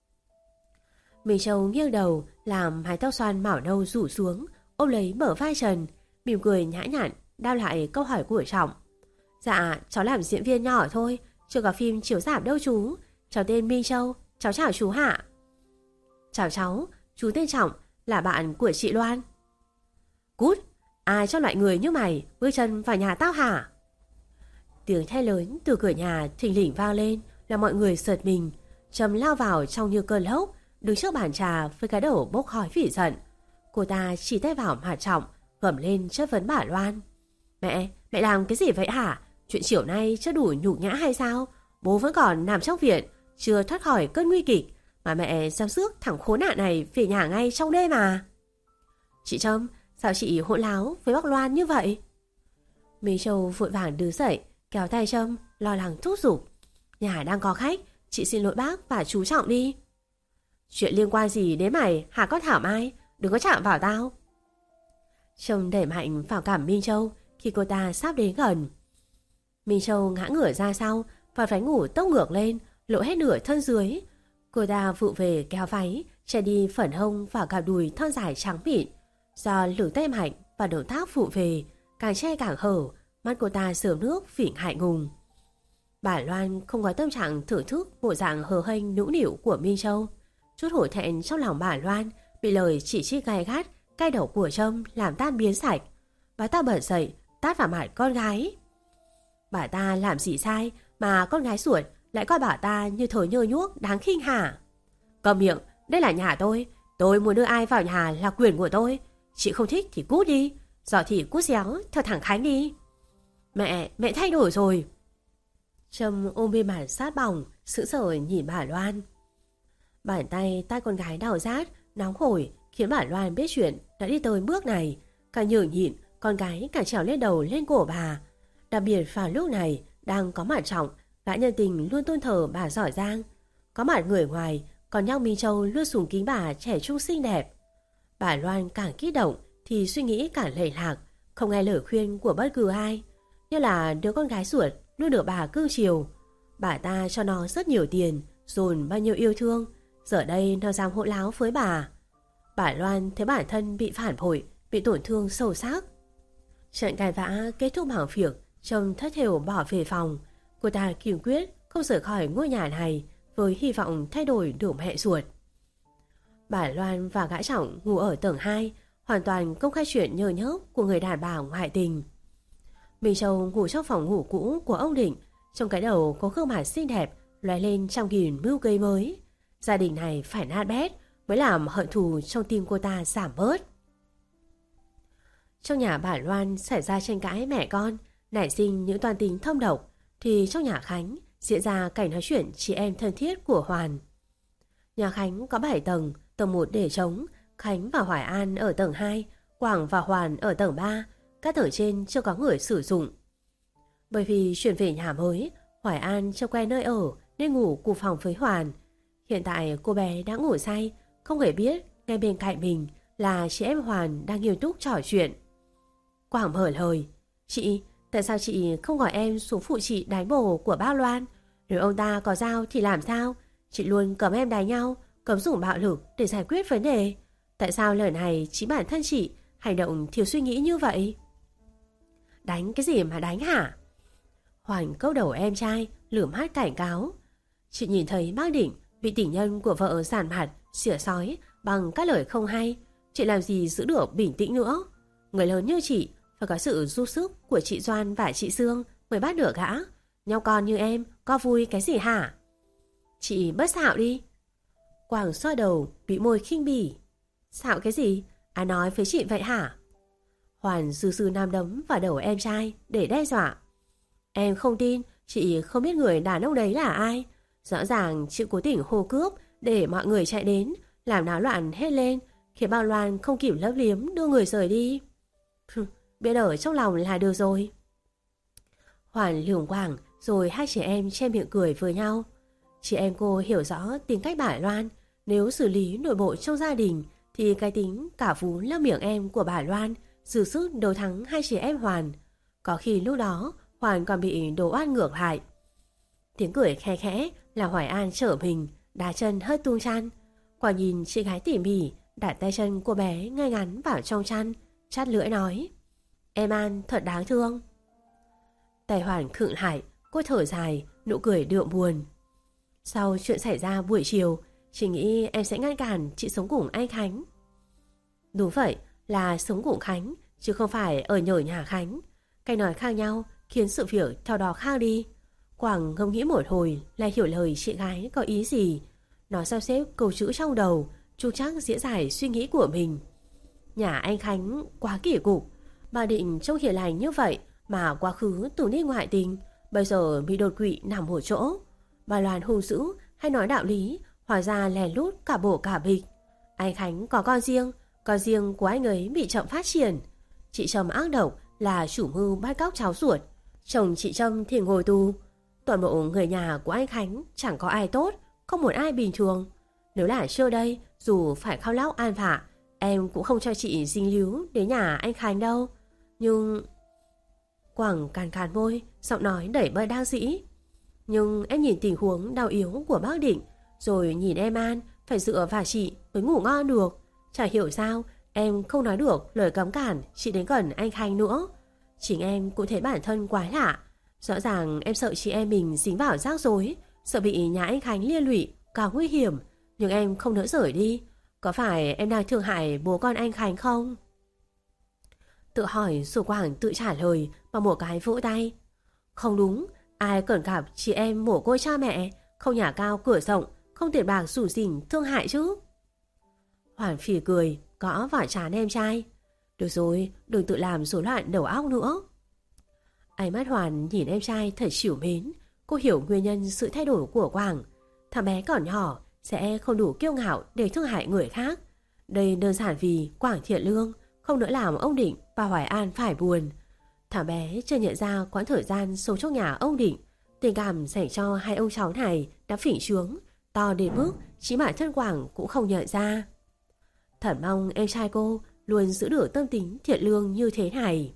Minh Châu nghiêng đầu, làm mái tóc xoăn màu nâu rủ xuống, ôm lấy bờ vai Trần, mỉm cười nhã nhặn đáp lại câu hỏi của Trọng. Dạ, cháu làm diễn viên nhỏ thôi, chưa có phim chiếu rạp đâu chú. Cháu tên Minh Châu, cháu chào chú hạ. Chào cháu, chú tên Trọng, là bạn của chị Loan. Cút, ai cho loại người như mày bước chân vào nhà tao hả? Tiếng thét lớn từ cửa nhà thình lình vang lên, làm mọi người giật mình. Trâm lao vào trong như cơn lốc, đứng trước bàn trà với cái đầu bốc khói vì giận. Cô ta chỉ tay vào mặt Trọng, gầm lên chất vấn bà Loan. Mẹ, mẹ làm cái gì vậy hả? Chuyện chiều nay chưa đủ nhục nhã hay sao? Bố vẫn còn nằm trong viện, chưa thoát khỏi cơn nguy kịch, mà mẹ dám rước thằng khốn nạn này về nhà ngay trong đêm mà. Chị Trâm, sao chị hỗn láo với bác Loan như vậy? Minh Châu vội vàng đứng dậy, kéo tay Trâm, lo lắng thúc giục. Nhà đang có khách, chị xin lỗi bác và chú Trọng đi. Chuyện liên quan gì đến mày hả con Thảo Mai? Đừng có chạm vào tao. Trâm đẩy mạnh vào cảm Minh Châu khi cô ta sắp đến gần. Minh Châu ngã ngửa ra sau và váy ngủ tốc ngược lên, lộ hết nửa thân dưới. Cô ta vụ về kéo váy, che đi phần hông và cả đùi thon dài trắng mịn. Do lực tay mạnh và động tác vụ về, càng che càng hở, mắt cô ta sớm nước phỉnh hại ngùng. Bà Loan không có tâm trạng thưởng thức bộ dạng hờ hênh nũng nịu của Minh Châu. Chút hổ thẹn trong lòng bà Loan bị lời chỉ trích gay gắt, cay đầu của Trâm làm tan biến sạch. Bà ta bật dậy, tát vào mặt con gái. Bà ta làm gì sai mà con gái ruột lại coi bà ta như thớ nhơ nhuốc đáng khinh hả? Cầm miệng, đây là nhà tôi. Tôi muốn đưa ai vào nhà là quyền của tôi. Chị không thích thì cút đi, giỏi thì cút xéo theo thằng Khánh đi. Mẹ, mẹ thay đổi rồi. Trâm ôm bên mặt sát bỏng, sững sờ nhìn bà Loan. Bàn tay tay con gái đau rát, nóng hổi khiến bà Loan biết chuyện đã đi tới bước này. Càng nhường nhịn, con gái càng trèo lên đầu lên cổ bà. Đặc biệt vào lúc này đang có mặt Trọng, gã nhân tình luôn tôn thờ bà giỏi giang. Có mặt người ngoài, còn nhóc Minh Châu luôn sùng kính bà trẻ trung xinh đẹp. Bà Loan càng kích động thì suy nghĩ càng lệch lạc, không nghe lời khuyên của bất cứ ai. Như là đứa con gái ruột luôn được bà cưng chiều. Bà ta cho nó rất nhiều tiền, dồn bao nhiêu yêu thương, giờ đây nó dám hỗn láo với bà. Bà Loan thấy bản thân bị phản bội, bị tổn thương sâu sắc. Trận cãi vã kết thúc bằng việc Trâm thất thểu bỏ về phòng. Cô ta kiên quyết không rời khỏi ngôi nhà này với hy vọng thay đổi được mẹ ruột. Bà Loan và gã Trọng ngủ ở tầng hai, hoàn toàn công khai chuyện nhơ nhớp của người đàn bà ngoại tình. Minh Châu ngủ trong phòng ngủ cũ của ông Định, trong cái đầu có gương mặt xinh đẹp lóe lên trăm nghìn mưu cây mới. Gia đình này phải nát bét mới làm hận thù trong tim cô ta giảm bớt. Trong nhà bà Loan xảy ra tranh cãi mẹ con, nảy sinh những toan tính thâm độc, thì trong nhà Khánh diễn ra cảnh nói chuyện chị em thân thiết của Hoàn. Nhà Khánh có bảy tầng, tầng một để trống, Khánh và Hoài An ở tầng hai, Quảng và Hoàn ở tầng ba, các tầng trên chưa có người sử dụng. Bởi vì chuyển về nhà mới, Hoài An chưa quen nơi ở nên ngủ cùng phòng với Hoàn. Hiện tại cô bé đã ngủ say, không hề biết ngay bên cạnh mình là chị em Hoàn đang nghiêm túc trò chuyện. Quảng mở lời: "Chị, tại sao chị không gọi em xuống phụ chị đánh bồ của bác Loan? Nếu ông ta có dao thì làm sao? Chị luôn cấm em đánh nhau, cấm dùng bạo lực để giải quyết vấn đề. Tại sao lần này chính bản thân chị hành động thiếu suy nghĩ như vậy?" "Đánh cái gì mà đánh hả?" Hoàn câu đầu em trai, lườm mắt cảnh cáo. Chị nhìn thấy bác Định bị tình nhân của vợ giàn mặt, xỉa sói bằng các lời không hay, chị làm gì giữ được bình tĩnh nữa? Người lớn như chị phải có sự giúp sức của chị Doan và chị Sương mới bắt được gã. Nhau con như em có vui cái gì hả? Chị bớt xạo đi. Quảng xoa đầu, bị môi khinh bỉ. Xạo cái gì? À, nói với chị vậy hả? Hoàn dư dư nam đấm vào đầu em trai để đe dọa. Em không tin, chị không biết người đàn ông đấy là ai. Rõ ràng chị cố tình hô cướp để mọi người chạy đến, làm náo loạn hết lên, khiến bao Loan không kịp lấp liếm đưa người rời đi. Biết ở trong lòng là được rồi. Hoàn lườm Quảng, rồi hai chị em che miệng cười với nhau. Chị em cô hiểu rõ tính cách bà Loan. Nếu xử lý nội bộ trong gia đình thì cái tính cả vú lấp miệng em của bà Loan sử sức đấu thắng hai chị em Hoàn. Có khi lúc đó Hoàn còn bị đổ oan ngược lại. Tiếng cười khe khẽ là Hoài An trở mình, đá chân hơi tung chăn. Quả nhìn chị gái tỉ mỉ đặt tay chân cô bé ngay ngắn vào trong chăn, chát lưỡi nói: "Em An thật đáng thương." Tài Hoàn khựng lại, cô thở dài, nụ cười đượm buồn. Sau chuyện xảy ra buổi chiều, chị nghĩ em sẽ ngăn cản chị sống cùng anh Khánh. Đúng vậy, là sống cùng Khánh, chứ không phải ở nhờ nhà Khánh. Cái nói khác nhau khiến sự việc theo đó khác đi. Quảng ngẫm nghĩ một hồi lại hiểu lời chị gái có ý gì. Nó sắp xếp câu chữ trong đầu, chu chắc diễn giải suy nghĩ của mình. Nhà anh Khánh quá kỳ cục. Bà Định trông hiền lành như vậy mà quá khứ từng đi ngoại tình, bây giờ bị đột quỵ nằm một chỗ. Bà Loan hung dữ hay nói đạo lý, hóa ra lèn lút cả bổ cả bịch. Anh Khánh có con riêng, con riêng của anh ấy bị chậm phát triển. Chị Trâm ác độc là chủ mưu bắt cóc cháu ruột. Chồng chị Trâm thì ngồi tù. Toàn bộ người nhà của anh Khánh chẳng có ai tốt, không một ai bình thường. Nếu là trước đây, dù phải khao lóc an phạ, em cũng không cho chị dính líu đến nhà anh Khánh đâu. Nhưng... Quảng càn càn môi, giọng nói đẩy bơi đang dĩ. Nhưng em nhìn tình huống đau yếu của bác Định, rồi nhìn em An phải dựa vào chị mới ngủ ngon được. Chả hiểu sao em không nói được lời cấm cản chị đến gần anh Khánh nữa. Chính em cũng thấy bản thân quá lạ. Rõ ràng em sợ chị em mình dính vào rắc rối, sợ bị nhà anh Khánh liên lụy, càng nguy hiểm. Nhưng em không nỡ rời đi. Có phải em đang thương hại bố con anh Khánh không? Tự hỏi rồi Quảng tự trả lời bằng một cái vỗ tay. Không đúng, ai cẩn gặp chị em mồ côi cha mẹ, không nhà cao cửa rộng, không tiền bạc rủ rỉnh thương hại chứ. Hoàn phì cười, gõ vào trán em trai. Được rồi, đừng tự làm rối loạn đầu óc nữa. Ánh mắt Hoàn nhìn em trai thật xỉu mến, Cô hiểu nguyên nhân sự thay đổi của Quảng. Thằng bé còn nhỏ, sẽ không đủ kiêu ngạo để thương hại người khác. Đây đơn giản vì Quảng thiện lương, không nỡ làm ông Định và Hoài An phải buồn. Thằng bé chưa nhận ra quãng thời gian sống trong nhà ông Định, tình cảm dành cho hai ông cháu này đã phỉnh trướng, to đến mức chỉ bản thân Quảng cũng không nhận ra. Thật mong em trai cô luôn giữ được tâm tính thiện lương như thế này.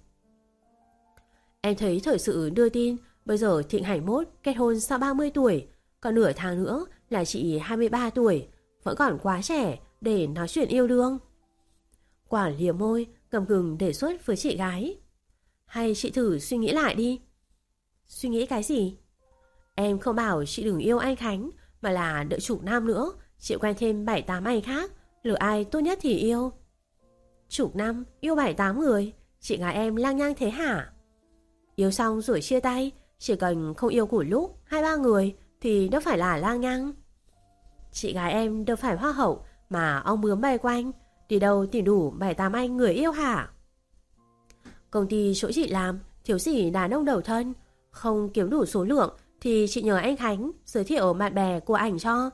Em thấy thời sự đưa tin bây giờ Thịnh Hành Mốt kết hôn sau ba mươi tuổi, còn nửa tháng nữa là chị hai mươi ba tuổi, vẫn còn quá trẻ để nói chuyện yêu đương. Quảng liếm môi, ngầm ngừng đề xuất với chị gái. Hay chị thử suy nghĩ lại đi. Suy nghĩ cái gì? Em không bảo chị đừng yêu anh Khánh, mà là đợi chục năm nữa chị quen thêm bảy tám anh khác, lựa ai tốt nhất thì yêu. Chục năm yêu bảy tám người, chị gái em lang nhang thế hả? Yêu xong rồi chia tay, chỉ cần không yêu cùng lúc hai ba người thì đâu phải là lang nhang. Chị gái em đâu phải hoa hậu mà ông bướm bay quanh, đi đâu tìm đủ bảy tám anh người yêu hả? Công ty chỗ chị làm thiếu gì đàn ông đầu thân, không kiếm đủ số lượng thì chị nhờ anh Khánh giới thiệu bạn bè của ảnh cho.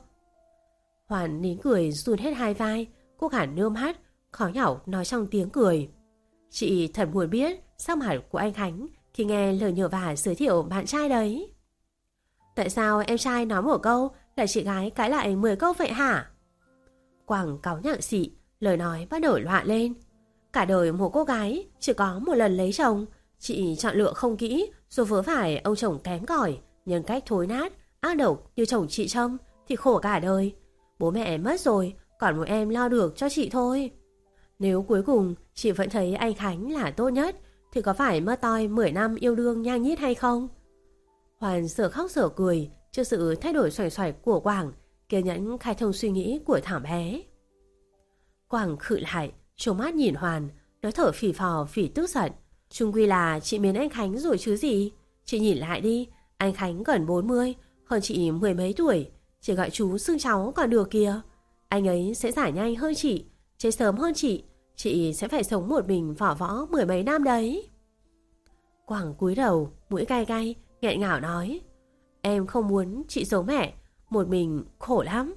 Hoàn nín cười run hết hai vai, cô Khả nươm hát, khó nhọc nói trong tiếng cười. Chị thật muốn biết sắc mặt của anh Khánh khi nghe lời nhờ vả giới thiệu bạn trai đấy. Tại sao em trai nói một câu là chị gái cãi lại mười câu vậy hả? Quảng cáu nhặng xị, lời nói bắt đầu loạn lên. Cả đời một cô gái chỉ có một lần lấy chồng, chị chọn lựa không kỹ rồi vớ phải ông chồng kém cỏi, nhân cách thối nát, ác độc như chồng chị Trâm thì khổ cả đời. Bố mẹ mất rồi, còn một em lo được cho chị thôi. Nếu cuối cùng chị vẫn thấy anh Khánh là tốt nhất thì có phải mất toi mười năm yêu đương nhang nhít hay không? Hoàn giờ khóc giờ cười trước sự thay đổi xoài xoài của Quảng, kiên nhẫn khai thông suy nghĩ của thằng bé. Quảng khựng lại, trố mắt nhìn Hoàn, nói thở phì phò vì tức giận. Chung quy là chị mến anh Khánh rồi chứ gì. Chị nhìn lại đi, anh Khánh gần bốn mươi, hơn chị mười mấy tuổi, chỉ gọi chú xưng cháu còn được kìa. Anh ấy sẽ giải nhanh hơn chị, chết sớm hơn chị, chị sẽ phải sống một mình vỏ võ mười mấy năm đấy. Quảng cúi đầu, mũi cay cay, nghẹn ngào nói. Em không muốn chị giống mẹ, một mình khổ lắm.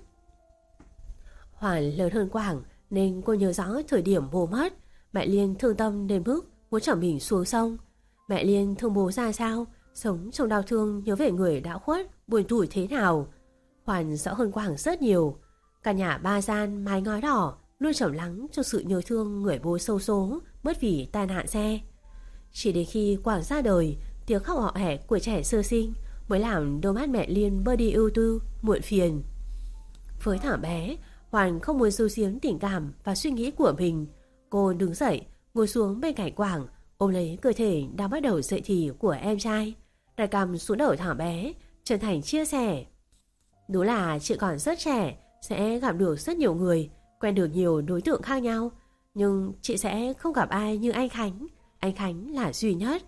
Hoàn lớn hơn Quảng nên cô nhớ rõ thời điểm bố mất, mẹ Liên thương tâm đến mức muốn chở mình xuống sông. Mẹ Liên thương bố ra sao, sống trong đau thương nhớ về người đã khuất, buồn tủi thế nào. Hoàn rõ hơn Quảng rất nhiều. Cả nhà ba gian mái ngói đỏ luôn trầm lắng cho sự nhớ thương người bố xấu số mất vì tai nạn xe. Chỉ đến khi Quảng ra đời, tiếng khóc họ hẻ của trẻ sơ sinh mới làm đôi mắt mẹ Liên bơ đi ưu tư, muộn phiền. Với thằng bé, Hoàn không muốn giấu giếm tình cảm và suy nghĩ của mình. Cô đứng dậy, ngồi xuống bên cạnh Quảng, ôm lấy cơ thể đang bắt đầu dậy thì của em trai, đặt cằm xuống đầu thằng bé, chân thành chia sẻ. Đúng là chị còn rất trẻ, sẽ gặp được rất nhiều người, quen được nhiều đối tượng khác nhau, nhưng chị sẽ không gặp ai như anh Khánh. Anh Khánh là duy nhất.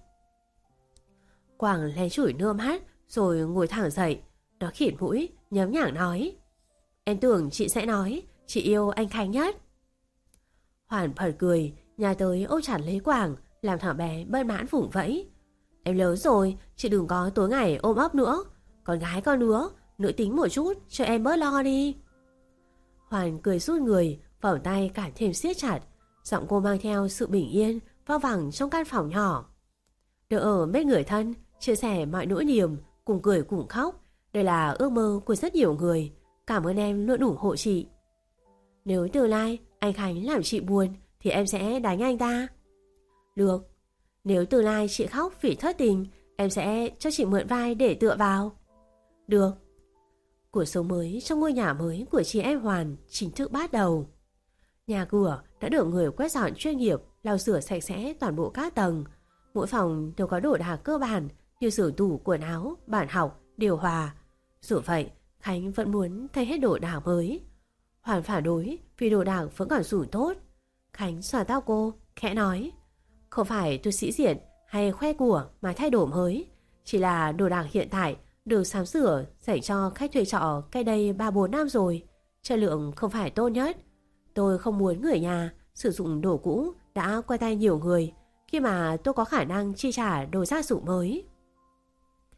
Quảng lén chửi nươm hát rồi ngồi thẳng dậy. Nó khịt mũi, nhấm nhảng nói. Em tưởng chị sẽ nói chị yêu anh Khánh nhất. Hoàn phật cười, nhà tới ôm chặt lấy Quảng, làm thằng bé bất mãn vùng vẫy. Em lớn rồi, chị đừng có tối ngày ôm ấp nữa. Con gái con nữa, nữ tính một chút cho em bớt lo đi. Hoàn cười rút người, vòng tay càng thêm siết chặt. Giọng cô mang theo sự bình yên, vang vẳng trong căn phòng nhỏ. Được ở bên người thân, chia sẻ mọi nỗi niềm, cùng cười cùng khóc. Đây là ước mơ của rất nhiều người. Cảm ơn em luôn ủng hộ chị. Nếu tương lai anh Khánh làm chị buồn thì em sẽ đánh anh ta. Được. Nếu tương lai chị khóc vì thất tình, em sẽ cho chị mượn vai để tựa vào. Được. Cuộc sống mới trong ngôi nhà mới của chị em Hoàn chính thức bắt đầu. Nhà cửa đã được người quét dọn chuyên nghiệp, lau rửa sạch sẽ toàn bộ các tầng. Mỗi phòng đều có đồ đạc cơ bản như giường tủ quần áo, bàn học, điều hòa. Dù vậy, Khánh vẫn muốn thay hết đồ đạc mới. Hoàn phản đối vì đồ đạc vẫn còn dùng tốt. Khánh xoa tóc cô, khẽ nói. Không phải tôi sĩ diện hay khoe của mà thay đổi mới, chỉ là đồ đạc hiện tại được sắm sửa dành cho khách thuê trọ cách đây ba bốn năm rồi. Chất lượng không phải tốt nhất. Tôi không muốn người nhà sử dụng đồ cũ đã qua tay nhiều người khi mà tôi có khả năng chi trả đồ gia dụng mới.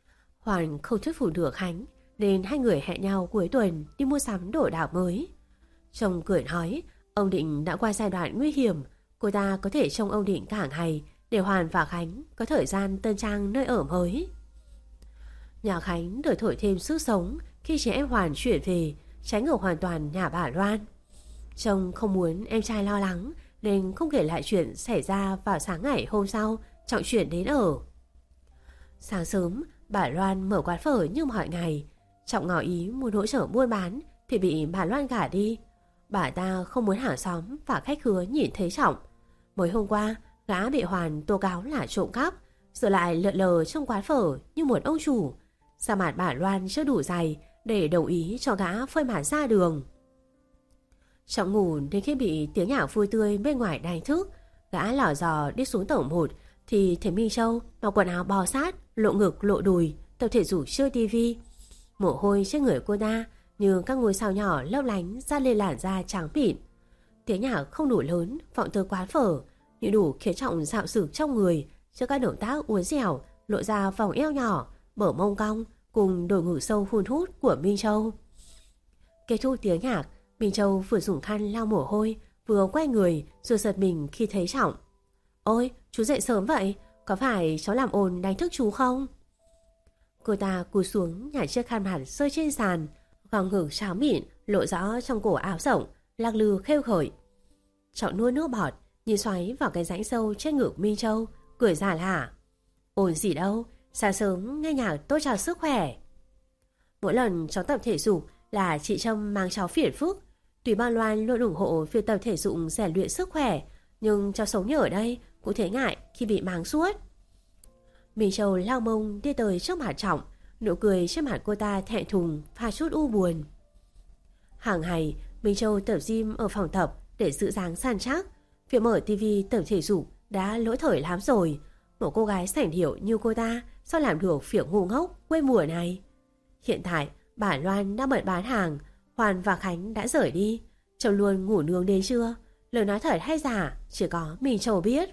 Hoàn không thuyết phục được Khánh, nên hai người hẹn nhau cuối tuần đi mua sắm đồ đạc mới. Chồng cười nói ông Định đã qua giai đoạn nguy hiểm, cô ta có thể trông ông Định cả ngày để Hoàn và Khánh có thời gian tân trang nơi ở mới. Nhà Khánh được thổi thêm sức sống khi chị em Hoàn chuyển về, trái ngược hoàn toàn nhà bà Loan. Chồng không muốn em trai lo lắng nên không kể lại chuyện xảy ra vào sáng ngày hôm sau Trọng chuyển đến ở. Sáng sớm, bà Loan mở quán phở như mọi ngày. Trọng ngỏ ý muốn hỗ trợ buôn bán thì bị bà Loan gả đi. Bà ta không muốn hàng xóm và khách khứa nhìn thấy Trọng. Mới hôm qua, gã bị Hoàn tố cáo là trộm cắp, giờ lại lượn lờ trong quán phở như một ông chủ. Da mặt bà Loan chưa đủ dày để đồng ý cho gã phơi mặt ra đường. Trọng ngủ đến khi bị tiếng nhạc vui tươi bên ngoài đánh thức. Gã lỏ dò đi xuống tầng một thì thấy Minh Châu mặc quần áo bò sát, lộ ngực lộ đùi, tập thể dục chơi tivi. Mồ hôi trên người cô ta như các ngôi sao nhỏ lấp lánh ra lên làn da trắng mịn. Tiếng nhạc không đủ lớn vọng từ quán phở nhưng đủ khiến Trọng dạo sử trong người trước các động tác uốn dẻo, lộ ra vòng eo nhỏ, bờ mông cong cùng đôi ngực sâu hun hút của Minh Châu. Kết thúc tiếng nhạc, Minh Châu vừa dùng khăn lau mồ hôi vừa quay người rồi giật mình khi thấy Trọng. Ôi, chú dậy sớm vậy, có phải cháu làm ồn đánh thức chú không? Cô ta cúi xuống nhảy chiếc khăn mặt rơi trên sàn, gò ngực trắng mịn lộ rõ trong cổ áo rộng, lắc lư khêu khởi. Trọng nuốt nước bọt, nhìn xoáy vào cái rãnh sâu trên ngực Minh Châu, cười giả lả. Ồn gì đâu, sáng sớm nghe nhạc tốt cho sức khỏe. Mỗi lần cháu tập thể dục là chị Trâm mang cháu phiền phức. Tuy bà Loan luôn ủng hộ việc tập thể dục rèn luyện sức khỏe, nhưng cháu sống như ở đây cũng thấy ngại khi bị mang suốt. Minh Châu lao mông đi tới trước mặt Trọng, nụ cười trên mặt cô ta thẹn thùng pha chút u buồn. Hàng ngày Minh Châu tập gym ở phòng tập để giữ dáng săn chắc. Việc mở tivi tập thể dục đã lỗi thời lắm rồi. Một cô gái sảnh điệu như cô ta sao làm được việc ngu ngốc quê mùa này. Hiện tại bà Loan đang bận bán hàng, Hoàn và Khánh đã rời đi. Chồng luôn ngủ nướng đến trưa. Lời nói thật hay giả chỉ có Minh Châu biết.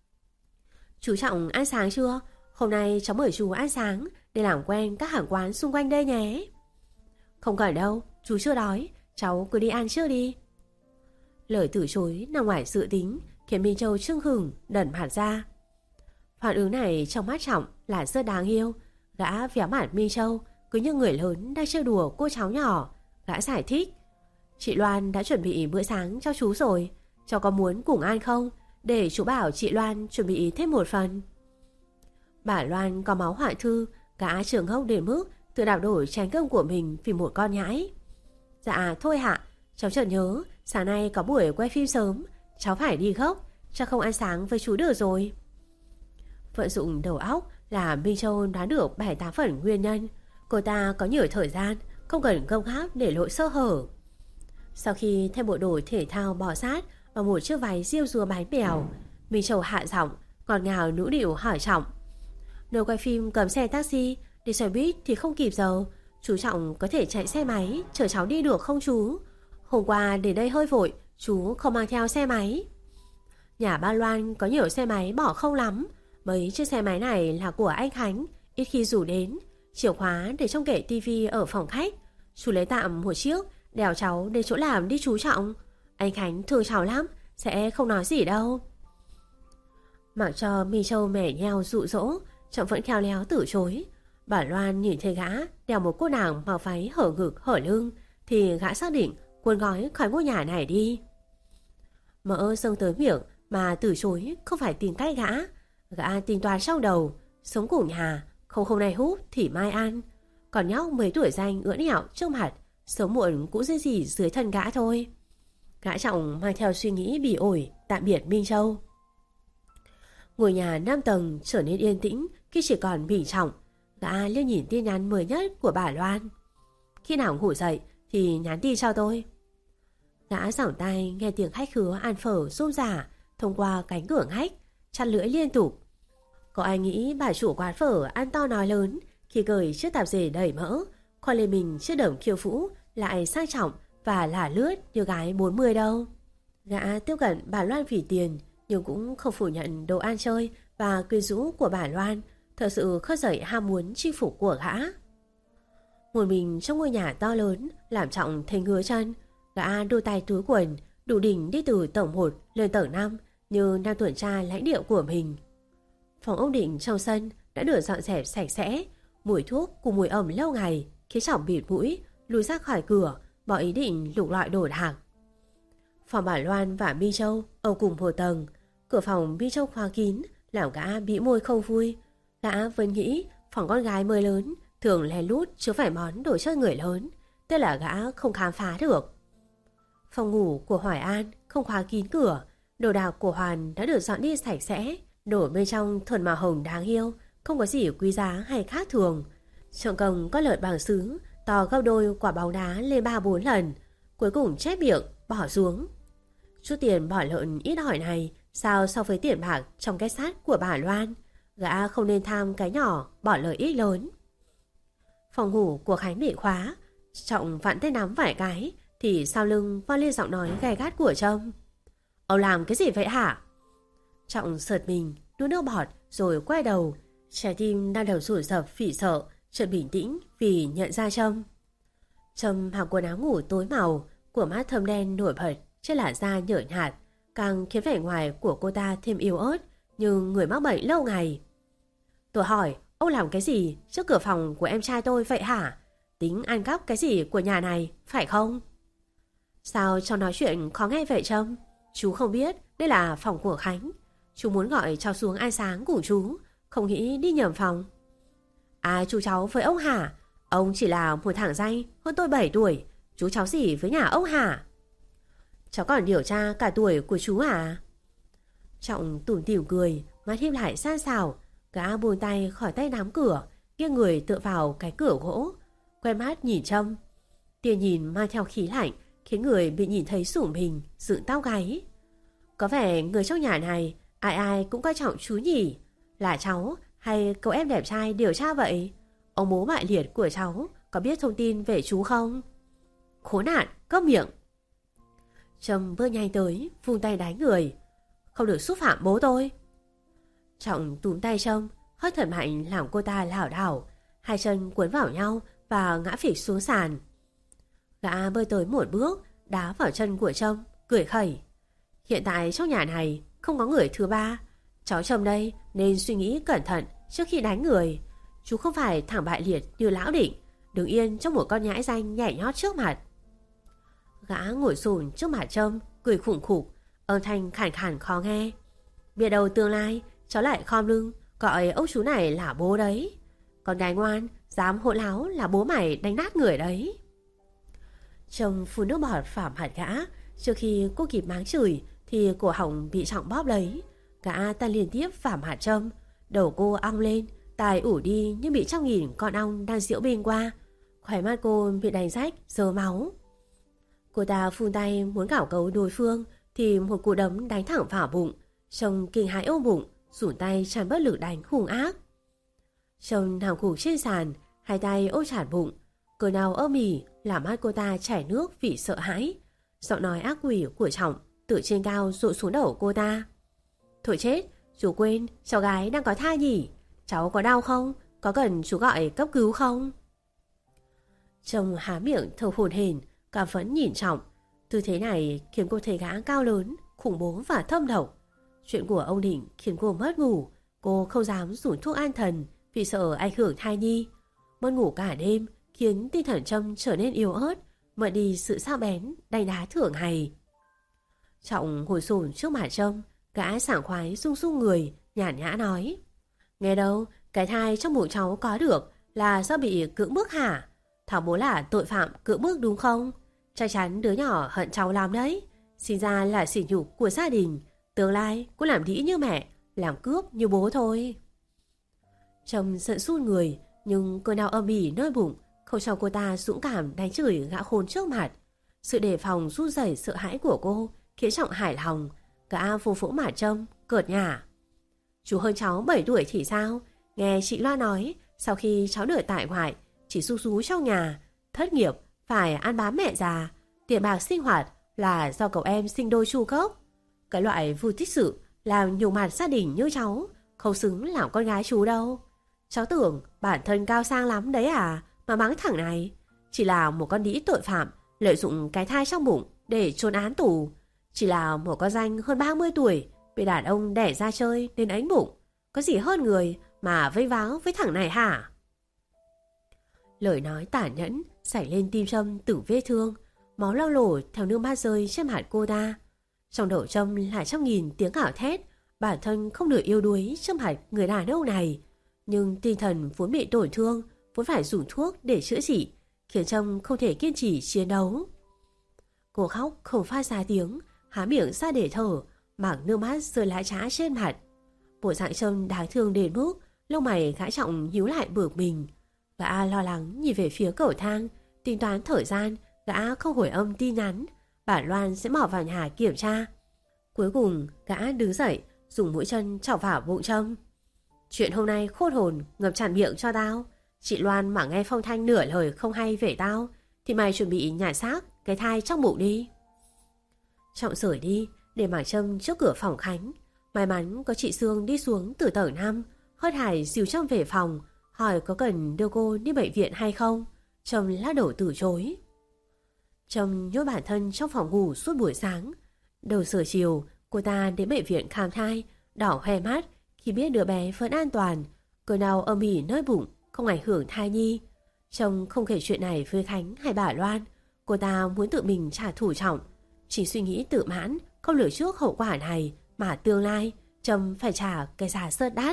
Chú Trọng ăn sáng chưa? Hôm nay cháu mời chú ăn sáng để làm quen các hàng quán xung quanh đây nhé. Không cần đâu, chú chưa đói, cháu cứ đi ăn trước đi. Lời từ chối nằm ngoài dự tính khiến Minh Châu chưng hửng đẩn mặt ra. Phản ứng này trong mắt Trọng là rất đáng yêu. Gã véo mặt Minh Châu cứ như người lớn đang chơi đùa cô cháu nhỏ. Gã giải thích. Chị Loan đã chuẩn bị bữa sáng cho chú rồi, cháu có muốn cùng ăn không? Để chú bảo chị Loan chuẩn bị thêm một phần. Bà Loan có máu hoại thư, gã trưởng hốc đến mức tự đảo đổi chén cơm của mình vì một con nhãi. Dạ thôi hạ, cháu chợt nhớ sáng nay có buổi quay phim sớm, cháu phải đi gấp, chắc không ăn sáng với chú được rồi. Vận dụng đầu óc là Minh Châu đoán được bảy tám phần nguyên nhân. Cô ta có nhiều thời gian, không cần gấp gáp để lộ sơ hở. Sau khi thêm bộ đồ thể thao bò sát và một chiếc váy riêu rùa bánh bèo, Minh Châu hạ giọng ngọt ngào nũng nịu hỏi Trọng. Nếu quay phim cầm xe taxi, đi xe buýt thì không kịp giờ, chú Trọng có thể chạy xe máy chở cháu đi được không chú? Hôm qua đến đây hơi vội, chú không mang theo xe máy. Nhà ba Loan có nhiều xe máy bỏ không lắm. Mấy chiếc xe máy này là của anh Khánh, ít khi rủ đến. Chìa khóa để trong kệ tivi ở phòng khách. Chú lấy tạm một chiếc, đèo cháu đến chỗ làm đi chú Trọng. Anh Khánh thương cháu lắm, sẽ không nói gì đâu. Mặc cho Minh Châu mẻ nheo dụ dỗ, Trọng vẫn khéo léo từ chối. Bà Loan nhìn thấy gã đèo một cô nàng mặc váy hở ngực hở lưng thì gã xác định cuốn gói khỏi ngôi nhà này đi. Mỡ dâng tới miệng mà từ chối không phải tìm cách gã. Gã tính toán trong đầu, sống cùng nhà, không hôm nay hút thì mai ăn. Còn nhóc mấy tuổi danh ưỡn ẹo trước mặt, sớm muộn cũng dễ gì dưới thân gã thôi. Gã Trọng mang theo suy nghĩ bỉ ổi tạm biệt Minh Châu. Ngôi nhà năm tầng trở nên yên tĩnh khi chỉ còn Minh Trọng. Gã liếc nhìn tin nhắn mới nhất của bà Loan. Khi nào ngủ dậy thì nhắn tin cho tôi. Gã giỏng tay nghe tiếng khách khứa ăn phở rôm rả thông qua cánh cửa ngách, chặt lưỡi liên tục. Có ai nghĩ bà chủ quán phở ăn to nói lớn khi cởi chiếc tạp dề đầy mỡ, khoe lên mình chiếc đầm khiêu vũ lại sang trọng và lả lướt như gái bốn mươi đâu. Gã tiếp cận bà Loan vì tiền nhưng cũng không phủ nhận đồ ăn chơi và quyến rũ của bà Loan thật sự khơi dậy ham muốn chinh phục của gã. Một mình trong ngôi nhà to lớn, làm Trọng thấy ngứa chân. Gã đôi tay túi quần, đủ đỉnh đi từ tầng một lên tầng năm như đang tuần tra lãnh địa của mình. Phòng ông Định trong sân đã được dọn dẹp sạch sẽ, mùi thuốc cùng mùi ẩm lâu ngày khiến Trọng bịt mũi, lùi ra khỏi cửa, bỏ ý định lục lọi đồ đạc. Phòng bà Loan và Mi Châu ở cùng một tầng, cửa phòng Mi Châu khóa kín, làm gã bĩ môi không vui. Gã vẫn nghĩ phòng con gái mới lớn thường lén lút chứa phải món đồ chơi người lớn, tức là gã không khám phá được. Phòng ngủ của Hoài An không khóa kín cửa, đồ đạc của Hoàn đã được dọn đi sạch sẽ, đổ bên trong thuần màu hồng đáng yêu, không có gì quý giá hay khác thường. Trong cồng có lợn bằng sứ to gấp đôi quả bóng đá lên ba bốn lần, cuối cùng chép miệng bỏ xuống. Chút tiền bỏ lợn ít ỏi này sao so với tiền bạc trong cái sát của bà Loan, gã không nên tham cái nhỏ bỏ lợi ích lớn. Phòng ngủ của Khánh bị khóa, Trọng vặn tay nắm vài cái thì sau lưng vang lên giọng nói gay gắt của Trâm. Ông làm cái gì vậy hả? Trọng sợt mình, nuốt nước bọt rồi quay đầu, trái tim đang đầu rủi rập phỉ sợ, chợt bình tĩnh vì nhận ra Trâm. Trâm mặc quần áo ngủ tối màu, của mắt thâm đen nổi bật trên làn da nhợt nhạt, càng khiến vẻ ngoài của cô ta thêm yếu ớt như người mắc bệnh lâu ngày. Tôi hỏi, ông làm cái gì trước cửa phòng của em trai tôi vậy hả? Tính ăn cắp cái gì của nhà này, phải không? Sao cháu nói chuyện khó nghe vậy Trâm? Chú không biết đây là phòng của Khánh. Chú muốn gọi cháu xuống ăn sáng cùng chú, không nghĩ đi nhầm phòng. À chú cháu với ông hả? Ông chỉ là một thằng danh hơn tôi bảy tuổi, chú cháu gì với nhà ông hả? Cháu còn điều tra cả tuổi của chú à? Trọng tủm tỉm cười, mắt híp lại san xảo. Gã buông tay khỏi tay nắm cửa, nghiêng người tựa vào cái cửa gỗ, quay mắt nhìn Trâm. Tia nhìn mang theo khí lạnh khiến người bị nhìn thấy sủng mình, dựng tóc gáy. Có vẻ người trong nhà này ai ai cũng coi trọng chú nhỉ? Là cháu hay cậu em đẹp trai điều tra vậy? Ông bố bại liệt của cháu có biết thông tin về chú không? Khốn nạn, câm miệng! Trâm bước nhanh tới, vung tay đánh người. Không được xúc phạm bố tôi. Trọng túm tay Trâm, hất thật mạnh làm cô ta lảo đảo, hai chân cuốn vào nhau và ngã phịch xuống sàn. Gã bơi tới một bước, đá vào chân của Trâm, cười khẩy. Hiện tại trong nhà này không có người thứ ba. Cháu Trâm đây nên suy nghĩ cẩn thận trước khi đánh người. Chú không phải thằng bại liệt như lão Định, đứng yên trong một con nhãi danh nhảy nhót trước mặt. Gã ngồi xổm trước mặt Trâm, cười khủng khục, âm thanh khàn khàn khó nghe. Biết đâu tương lai cháu lại khom lưng gọi ông chú này là bố đấy. Con gái ngoan, dám hỗn láo là bố mày đánh nát người đấy. Trâm phun nước bọt phả mặt gã. Trước khi cô kịp mắng chửi thì cổ họng bị Trọng bóp lấy. Gã ta liên tiếp phả mặt Trâm. Đầu cô ong lên, tai ủ đi như bị trăm nghìn con ong đang diễu bên qua. Khóe mắt cô bị đánh rách, dơ máu. Cô ta phun tay muốn gảo cấu đối phương thì một cú đấm đánh thẳng vào bụng. Trông kinh hãi ôm bụng, rủi tay chắn bất lực đánh hung ác. Trông nằm gục trên sàn, hai tay ôm chặt bụng, cơn đau ôm ỉ làm mắt cô ta chảy nước vì sợ hãi. Giọng nói ác quỷ của Trọng từ trên cao dội xuống đầu cô ta. Thôi chết, chú quên cháu gái đang có thai nhỉ? Cháu có đau không? Có cần chú gọi cấp cứu không? Trông há miệng thở hổn hển, cảm phẫn nhìn Trọng. Tư thế này khiến cô thấy gã cao lớn, khủng bố và thâm độc. Chuyện của ông Định khiến cô mất ngủ. Cô không dám dùng thuốc an thần vì sợ ảnh hưởng thai nhi. Mất ngủ cả đêm khiến tinh thần Trâm trở nên yếu ớt, mất đi sự sắc bén đánh đá thường ngày. Trọng ngồi xổm trước mặt Trâm, gã sảng khoái rung rung người, nhàn nhã nói: Nghe đâu, cái thai trong bụng cháu có được là do bị cưỡng bức hả? Thảo bố là tội phạm cưỡng bức đúng không? Chắc chắn đứa nhỏ hận cháu lắm đấy. Sinh ra là sỉ nhục của gia đình, tương lai cũng làm đĩ như mẹ, làm cướp như bố thôi. Trâm giận run người, nhưng cơn đau âm ỉ nơi bụng không cho cô ta dũng cảm đánh chửi gã khốn trước mặt. Sự đề phòng run rẩy sợ hãi của cô khiến Trọng hài lòng. Gã vô vỗ mặt Trâm, cợt nhả: Chú hơn cháu bảy tuổi thì sao? Nghe chị Loa nói, sau khi cháu đợi tại ngoại, chỉ su sú trong nhà, thất nghiệp, phải ăn bám mẹ già, tiền bạc sinh hoạt là do cậu em sinh đôi chu cốc. Cái loại vui tích sự làm nhục mặt gia đình như cháu không xứng làm con gái chú đâu. Cháu tưởng bản thân cao sang lắm đấy à, mà mắng thằng này. Chỉ là một con đĩ tội phạm lợi dụng cái thai trong bụng để trốn án tù. Chỉ là một con danh hơn ba mươi tuổi bị đàn ông đẻ ra chơi nên ánh bụng. Có gì hơn người mà vây váo với thằng này hả? Lời nói tàn nhẫn xảy lên tim Trâm từ vết thương. Máu lau lổ theo nước mắt rơi trên mặt cô ta. Trong đầu Trâm là trăm nghìn tiếng gào thét. Bản thân không được yêu đuối trước mặt người đàn ông này. Nhưng tinh thần vốn bị tổn thương, vốn phải dùng thuốc để chữa trị, khiến Trâm không thể kiên trì chiến đấu. Cô khóc không phát ra tiếng, há miệng ra để thở, mảng nước mắt rơi lã chã trên mặt. Bộ dạng Trâm đáng thương đến mức lông mày Gã Trọng nhíu lại bực mình. Gã lo lắng nhìn về phía cầu thang, tính toán thời gian. Gã không hồi âm tin nhắn, bà Loan sẽ mò vào nhà kiểm tra. Cuối cùng gã đứng dậy, dùng mũi chân chọc vào bụng Trâm. Chuyện hôm nay khôn hồn, ngậm chặt miệng cho tao. Chị Loan mà nghe Phong Thanh nửa lời không hay về tao, thì mày chuẩn bị nhả xác cái thai trong bụng đi. Trọng rời đi để mặc Trâm trước cửa phòng Khánh. May mắn có chị Sương đi xuống từ tầng năm, hớt hải dìu Trâm về phòng, hỏi có cần đưa cô đi bệnh viện hay không. Trâm lắc đầu từ chối. Trâm nhốt bản thân trong phòng ngủ suốt buổi sáng. Đầu giờ chiều, cô ta đến bệnh viện khám thai, đỏ hoe mắt khi biết đứa bé vẫn an toàn. Cơn đau âm ỉ nơi bụng không ảnh hưởng thai nhi. Trâm không kể chuyện này với Khánh hay bà Loan. Cô ta muốn tự mình trả thù Trọng. Chỉ suy nghĩ tự mãn, không lường trước hậu quả này, mà tương lai Trâm phải trả cái giá rất đắt.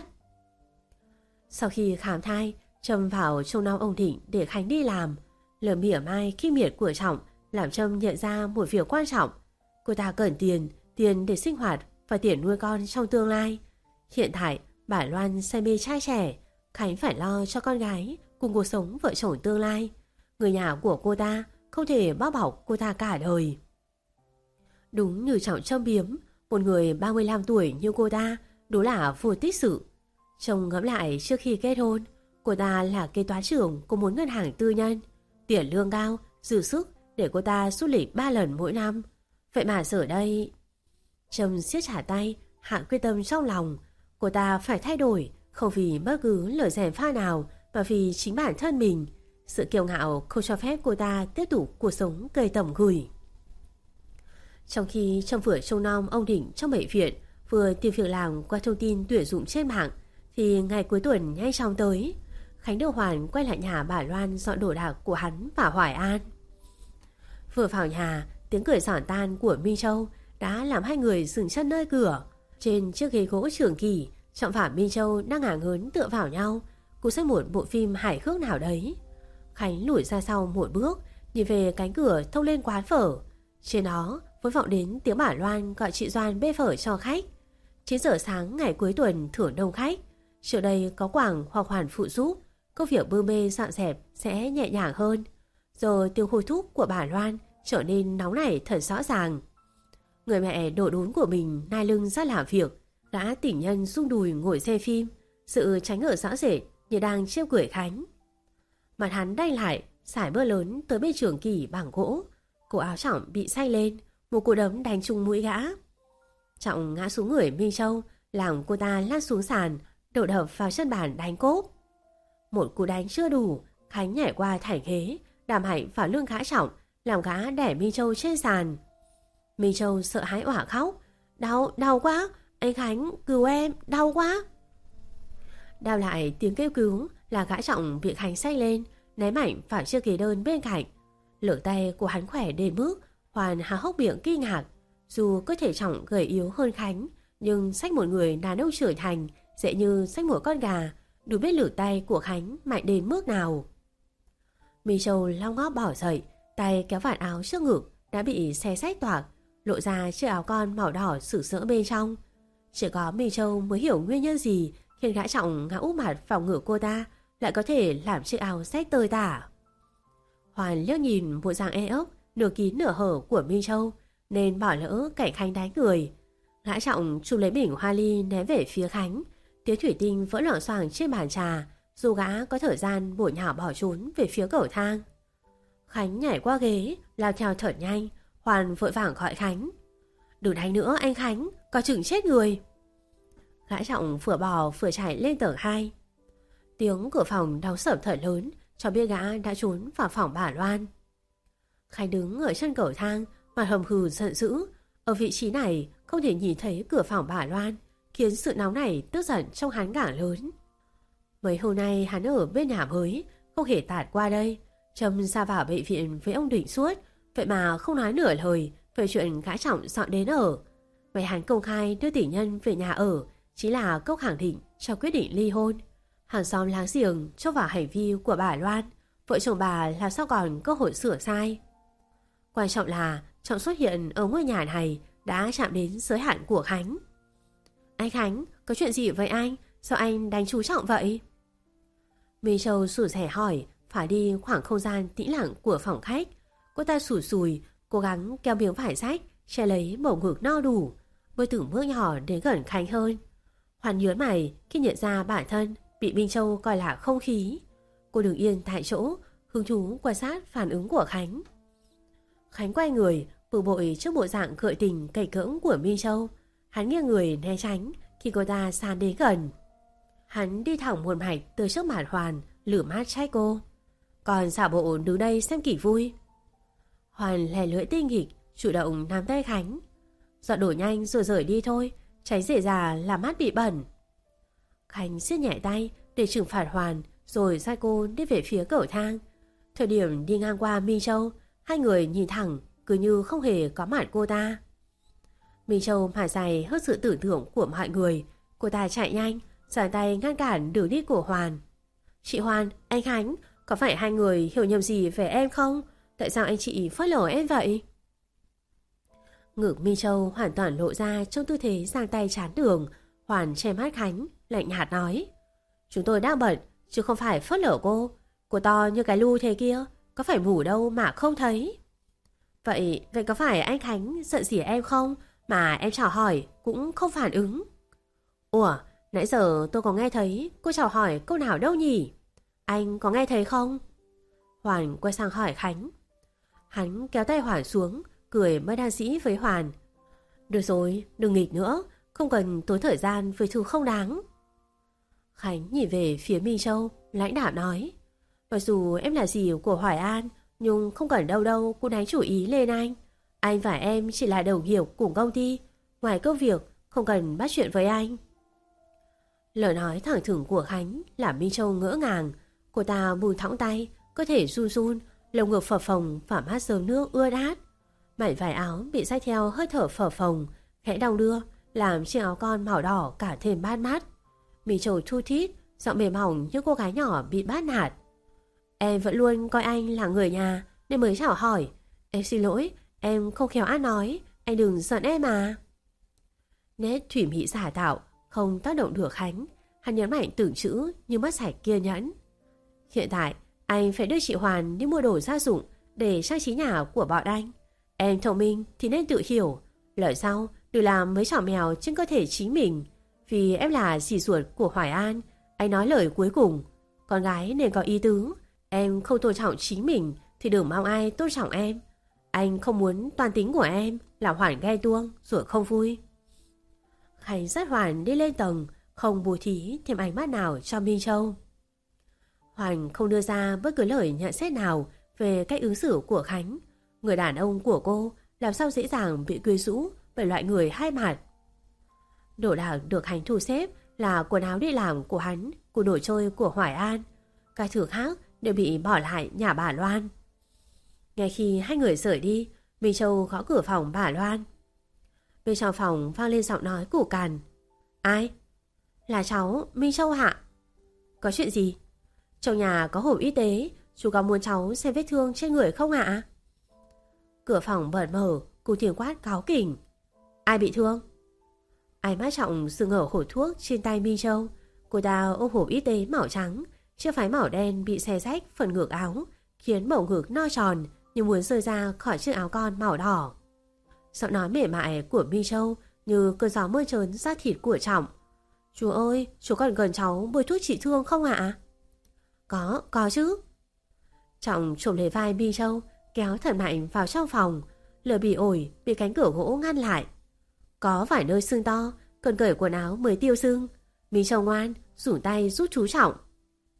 Sau khi khám thai, Trâm vào trông nom ông Thịnh để Khánh đi làm. Lời mỉa mai khinh miệt của Trọng làm Trâm nhận ra một việc quan trọng. Cô ta cần tiền, tiền để sinh hoạt và tiền nuôi con trong tương lai. Hiện tại, bà Loan say mê trai trẻ, Khánh phải lo cho con gái cùng cuộc sống vợ chồng tương lai. Người nhà của cô ta không thể bao bọc cô ta cả đời. Đúng như Trọng châm biếm, một người ba mươi lăm tuổi như cô ta đúng là vô tích sự. Trông ngẫm lại trước khi kết hôn, cô ta là kế toán trưởng của một ngân hàng tư nhân, tiền lương cao, dư sức để cô ta du lịch ba lần mỗi năm. Vậy mà giờ đây... Trâm siết chặt tay, hạ quyết tâm trong lòng. Cô ta phải thay đổi, không vì bất cứ lời gièm pha nào, mà vì chính bản thân mình. Sự kiêu ngạo không cho phép cô ta tiếp tục cuộc sống cây tầm gửi. Trong khi Trâm vừa trông nom ông Đỉnh trong bệnh viện, vừa tìm việc làm qua thông tin tuyển dụng trên mạng, thì ngày cuối tuần nhanh chóng tới. Khánh được Hoàn quay lại nhà bà Loan dọn đồ đạc của hắn và Hoài An. Vừa vào nhà, tiếng cười giòn tan của Minh Châu đã làm hai người dừng chân nơi cửa. Trên chiếc ghế gỗ trường kỳ, Trọng và Minh Châu đang ngả ngớn tựa vào nhau, cùng xem một bộ phim hài hước nào đấy. Khánh lùi ra sau một bước, nhìn về cánh cửa thông lên quán phở. Trên đó vẫn vọng đến tiếng bà Loan gọi chị Doan bê phở cho khách. chín giờ sáng ngày cuối tuần thưởng đông khách. Trước đây có Quảng hoặc Hoàn phụ giúp, công việc bưng bê dọn dẹp sẽ nhẹ nhàng hơn. Giờ tiếng hối thúc của bà Loan trở nên nóng nảy thật rõ ràng. Người mẹ đổ đốn của mình nai lưng ra làm việc, gã tỉnh nhân rung đùi ngồi xem phim, sự tránh ở rõ rệt như đang trêu cười Khánh. Mặt hắn đay lại, sải mưa lớn tới bên trường kỳ bằng gỗ. Cổ áo Trọng bị say lên, một cú đấm đánh trúng mũi gã. Trọng ngã xuống người Minh Châu, làm cô ta lăn xuống sàn, đổ đập vào chân bàn đánh cốp. Một cú đánh chưa đủ, Khánh nhảy qua thải ghế, đàm hạnh vào lưng gã Trọng, làm gã đẻ Minh Châu trên sàn. Minh Châu sợ hãi òa khóc. Đau, đau quá, anh Khánh, cứu em, đau quá. Đào lại tiếng kêu cứu là gã Trọng bị Khánh xách lên, ném mạnh vào chiếc ghế đơn bên cạnh. Lửa tay của hắn khỏe đến mức Hoàn há hốc miệng kinh ngạc. Dù cơ thể Trọng gầy yếu hơn Khánh, nhưng xách một người đàn ông trưởng thành dễ như xách một con gà, đủ biết lửa tay của Khánh mạnh đến mức nào. Minh Châu lau ngóp bỏ dậy, tay kéo vạt áo trước ngực đã bị xé rách toạc, lộ ra chiếc áo con màu đỏ sực sỡ bên trong. Chỉ có Minh Châu mới hiểu nguyên nhân gì khiến gã Trọng ngã úp mặt vào ngực cô ta lại có thể làm chiếc áo rách tơi tả. Hoàn liếc nhìn bộ dạng e ốc nửa kín nửa hở của Minh Châu nên bỏ lỡ cảnh Khánh đánh người. Gã Trọng chụp lấy bình hoa ly ném về phía Khánh, tiếng thủy tinh vỡ loảng xoảng trên bàn trà, dù gã có thời gian bổ nhào bỏ trốn về phía cầu thang. Khánh nhảy qua ghế, lao theo thật nhanh. Hoàn vội vàng gọi Khánh. Đừng đánh nữa anh Khánh, có chừng chết người. Gã Trọng vừa bò vừa chạy lên tầng hai. Tiếng cửa phòng đóng sầm thật lớn, cho biết gã đã trốn vào phòng bà Loan. Khánh đứng ở chân cầu thang, mặt hầm hừ giận dữ. Ở vị trí này không thể nhìn thấy cửa phòng bà Loan, khiến sự nóng này tức giận trong hắn càng lớn. Mấy hôm nay hắn ở bên nhà mới, không hề tạt qua đây. Trâm ra vào bệnh viện với ông Định suốt, vậy mà không nói nửa lời về chuyện gã Trọng dọn đến ở. Vậy hắn công khai đưa tỷ nhân về nhà ở chỉ là câu khẳng định cho quyết định ly hôn. Hàng xóm láng giềng cho vào hành vi của bà Loan, vợ chồng bà làm sao còn cơ hội sửa sai. Quan trọng là Trọng xuất hiện ở ngôi nhà này đã chạm đến giới hạn của Khánh. Anh Khánh, có chuyện gì với anh? Sao anh đánh chú Trọng vậy? Minh Châu sủi rẻ hỏi, phải đi khoảng không gian tĩnh lặng của phòng khách. Cô ta sủi sùi, cố gắng kéo miếng vải rách, che lấy bầu ngực no đủ, bước từng bước nhỏ đến gần Khánh hơn. Hoàn nhớn mày khi nhận ra bản thân bị Minh Châu coi là không khí. Cô đứng yên tại chỗ, hứng thú quan sát phản ứng của Khánh. Khánh quay người, bực bội trước bộ dạng gợi tình cẩy cỡm của Minh Châu. Hắn nghiêng người né tránh khi cô ta san đến gần. Hắn đi thẳng một mạch từ trước mặt Hoàn, lửa mát trách cô. Còn giả bộ đứng đây xem kỷ vui. Hoàn lè lưỡi tinh nghịch, chủ động nắm tay Khánh. Dọn đổ nhanh rồi rời đi thôi, tránh dễ già làm mắt bị bẩn. Khánh siết nhẹ tay để trừng phạt Hoàn, rồi sai cô đi về phía cầu thang. Thời điểm đi ngang qua Minh Châu, hai người nhìn thẳng, cứ như không hề có mặt cô ta. Minh Châu mải dài hết sự tưởng tượng của mọi người. Cô ta chạy nhanh, giang tay ngăn cản đường đi của Hoàn. Chị Hoàn, anh Khánh, có phải hai người hiểu nhầm gì về em không? Tại sao anh chị phớt lờ em vậy? Ngực Minh Châu hoàn toàn lộ ra trong tư thế giang tay chán đường. Hoàn che mắt Khánh, lạnh nhạt nói. Chúng tôi đang bận, chứ không phải phớt lờ cô. Cô to như cái lu thế kia, có phải mù đâu mà không thấy. Vậy, vậy có phải anh Khánh giận gì em không? Mà em chào hỏi cũng không phản ứng. Ủa, nãy giờ tôi có nghe thấy cô chào hỏi câu nào đâu nhỉ? Anh có nghe thấy không? Hoàn quay sang hỏi Khánh. Hắn kéo tay Hoàn xuống, cười mới đan sĩ với Hoàn. Được rồi, đừng nghịch nữa, không cần tốn thời gian với thứ không đáng. Khánh nhìn về phía Minh Châu, lãnh đạo nói. Mặc dù em là dì của Hoài An, nhưng không cần đâu đâu cô đánh chủ ý lên anh. Anh và em chỉ là đồng nghiệp cùng công ty, ngoài công việc không cần bắt chuyện với anh. Lời nói thẳng thừng của Khánh làm Minh Châu ngỡ ngàng. Cô ta buông thõng tay, cơ thể run run, lồng ngực phập phồng và mắt dớm nước ưa át. Mảnh vải áo bị xách theo hơi thở phập phồng, khẽ đong đưa, làm chiếc áo con màu đỏ cả thêm bát mát. Minh Châu thu thít, giọng mềm mỏng như cô gái nhỏ bị bắt nạt. Em vẫn luôn coi anh là người nhà nên mới chào hỏi. Em xin lỗi, em không khéo ăn nói, anh đừng giận em mà. Nét thủy mỹ giả tạo không tác động được Khánh. Hắn nhấn mạnh từng chữ như mất sạch kiên nhẫn. Hiện tại anh phải đưa chị Hoàn đi mua đồ gia dụng để trang trí nhà của bọn anh. Em thông minh thì nên tự hiểu, lời sau đừng làm mấy trò mèo trên cơ thể chính mình. Vì em là dì ruột của Hoài An, anh nói lời cuối cùng. Con gái nên có ý tứ. Em không tôn trọng chính mình thì đừng mong ai tôn trọng em. Anh không muốn toan tính của em làm Hoàn ghen tuông rồi không vui. Khánh dắt Hoàn đi lên tầng, không bố thí thêm ánh mắt nào cho Minh Châu. Hoàn không đưa ra bất cứ lời nhận xét nào về cách ứng xử của Khánh. Người đàn ông của cô làm sao dễ dàng bị quyến rũ bởi loại người hai mặt. Đồ đạc được Khánh thu xếp là quần áo đi làm của hắn, của đồ chơi của Hoài An. Các thứ khác đều bị bỏ lại nhà bà Loan. Ngay khi hai người rời đi, Minh Châu gõ cửa phòng bà Loan. Bên trong phòng vang lên giọng nói củ cằn. Ai? Là cháu Minh Châu hả? Có chuyện gì? Trong nhà có hộp y tế, chú có muốn cháu xem vết thương trên người không ạ? Cửa phòng bật mở, cùng tiếng quát cáu kỉnh. Ai bị thương? Ánh mắt Trọng dừng ở hộp thuốc trên tay Minh Châu. Cô ta ôm hộp y tế màu trắng, chiếc váy màu đen bị xé rách phần ngực áo, khiến bầu ngực no tròn như muốn rơi ra khỏi chiếc áo con màu đỏ. Giọng nói mềm mại của Minh Châu như cơn gió mưa trớn da thịt của Trọng. Chú ơi, chú còn gần cháu bôi thuốc trị thương không ạ? Có, có chứ. Trọng trồm lấy vai Minh Châu, kéo thật mạnh vào trong phòng. Lửa bị ổi bị cánh cửa gỗ ngăn lại. Có vài nơi sưng to, cần cởi quần áo mới tiêu sưng. Minh Châu ngoan, rủ tay giúp chú Trọng.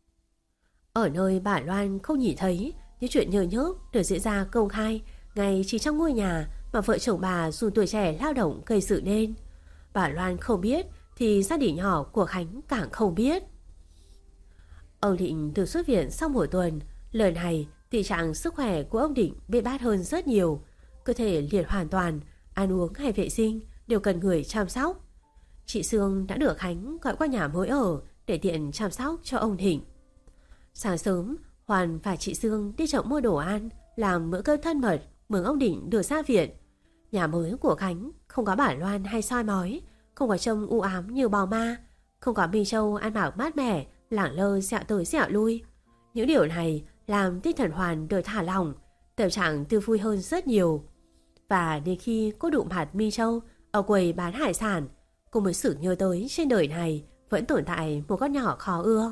Ở nơi bà Loan không nhìn thấy, những chuyện nhơ nhớp được diễn ra công khai ngay chỉ trong ngôi nhà mà vợ chồng bà dùng tuổi trẻ lao động gây sự nên. Bà Loan không biết thì gia đình nhỏ của Khánh càng không biết. Ông Định được xuất viện sau một tuần. Lần này tình trạng sức khỏe của ông Định bê bát hơn rất nhiều. Cơ thể liệt hoàn toàn, ăn uống hay vệ sinh đều cần người chăm sóc. Chị Sương đã được Khánh gọi qua nhà mới ở để tiện chăm sóc cho ông Định. Sáng sớm, Hoàn và chị Sương đi chợ mua đồ ăn, làm bữa cơm thân mật mừng ông Định được ra viện. Nhà mới của Khánh không có bà Loan hay soi mói, không có trông u ám như bò ma, không có Minh Châu ăn mặc mát mẻ, lẳng lơ dạo tới dạo lui. Những điều này làm tinh thần Hoàn được thả lỏng, tâm trạng tươi vui hơn rất nhiều. Và đến khi cô đụng mặt Minh Châu ở quầy bán hải sản, cô mới sửng nhớ tới trên đời này vẫn tồn tại một con nhỏ khó ưa.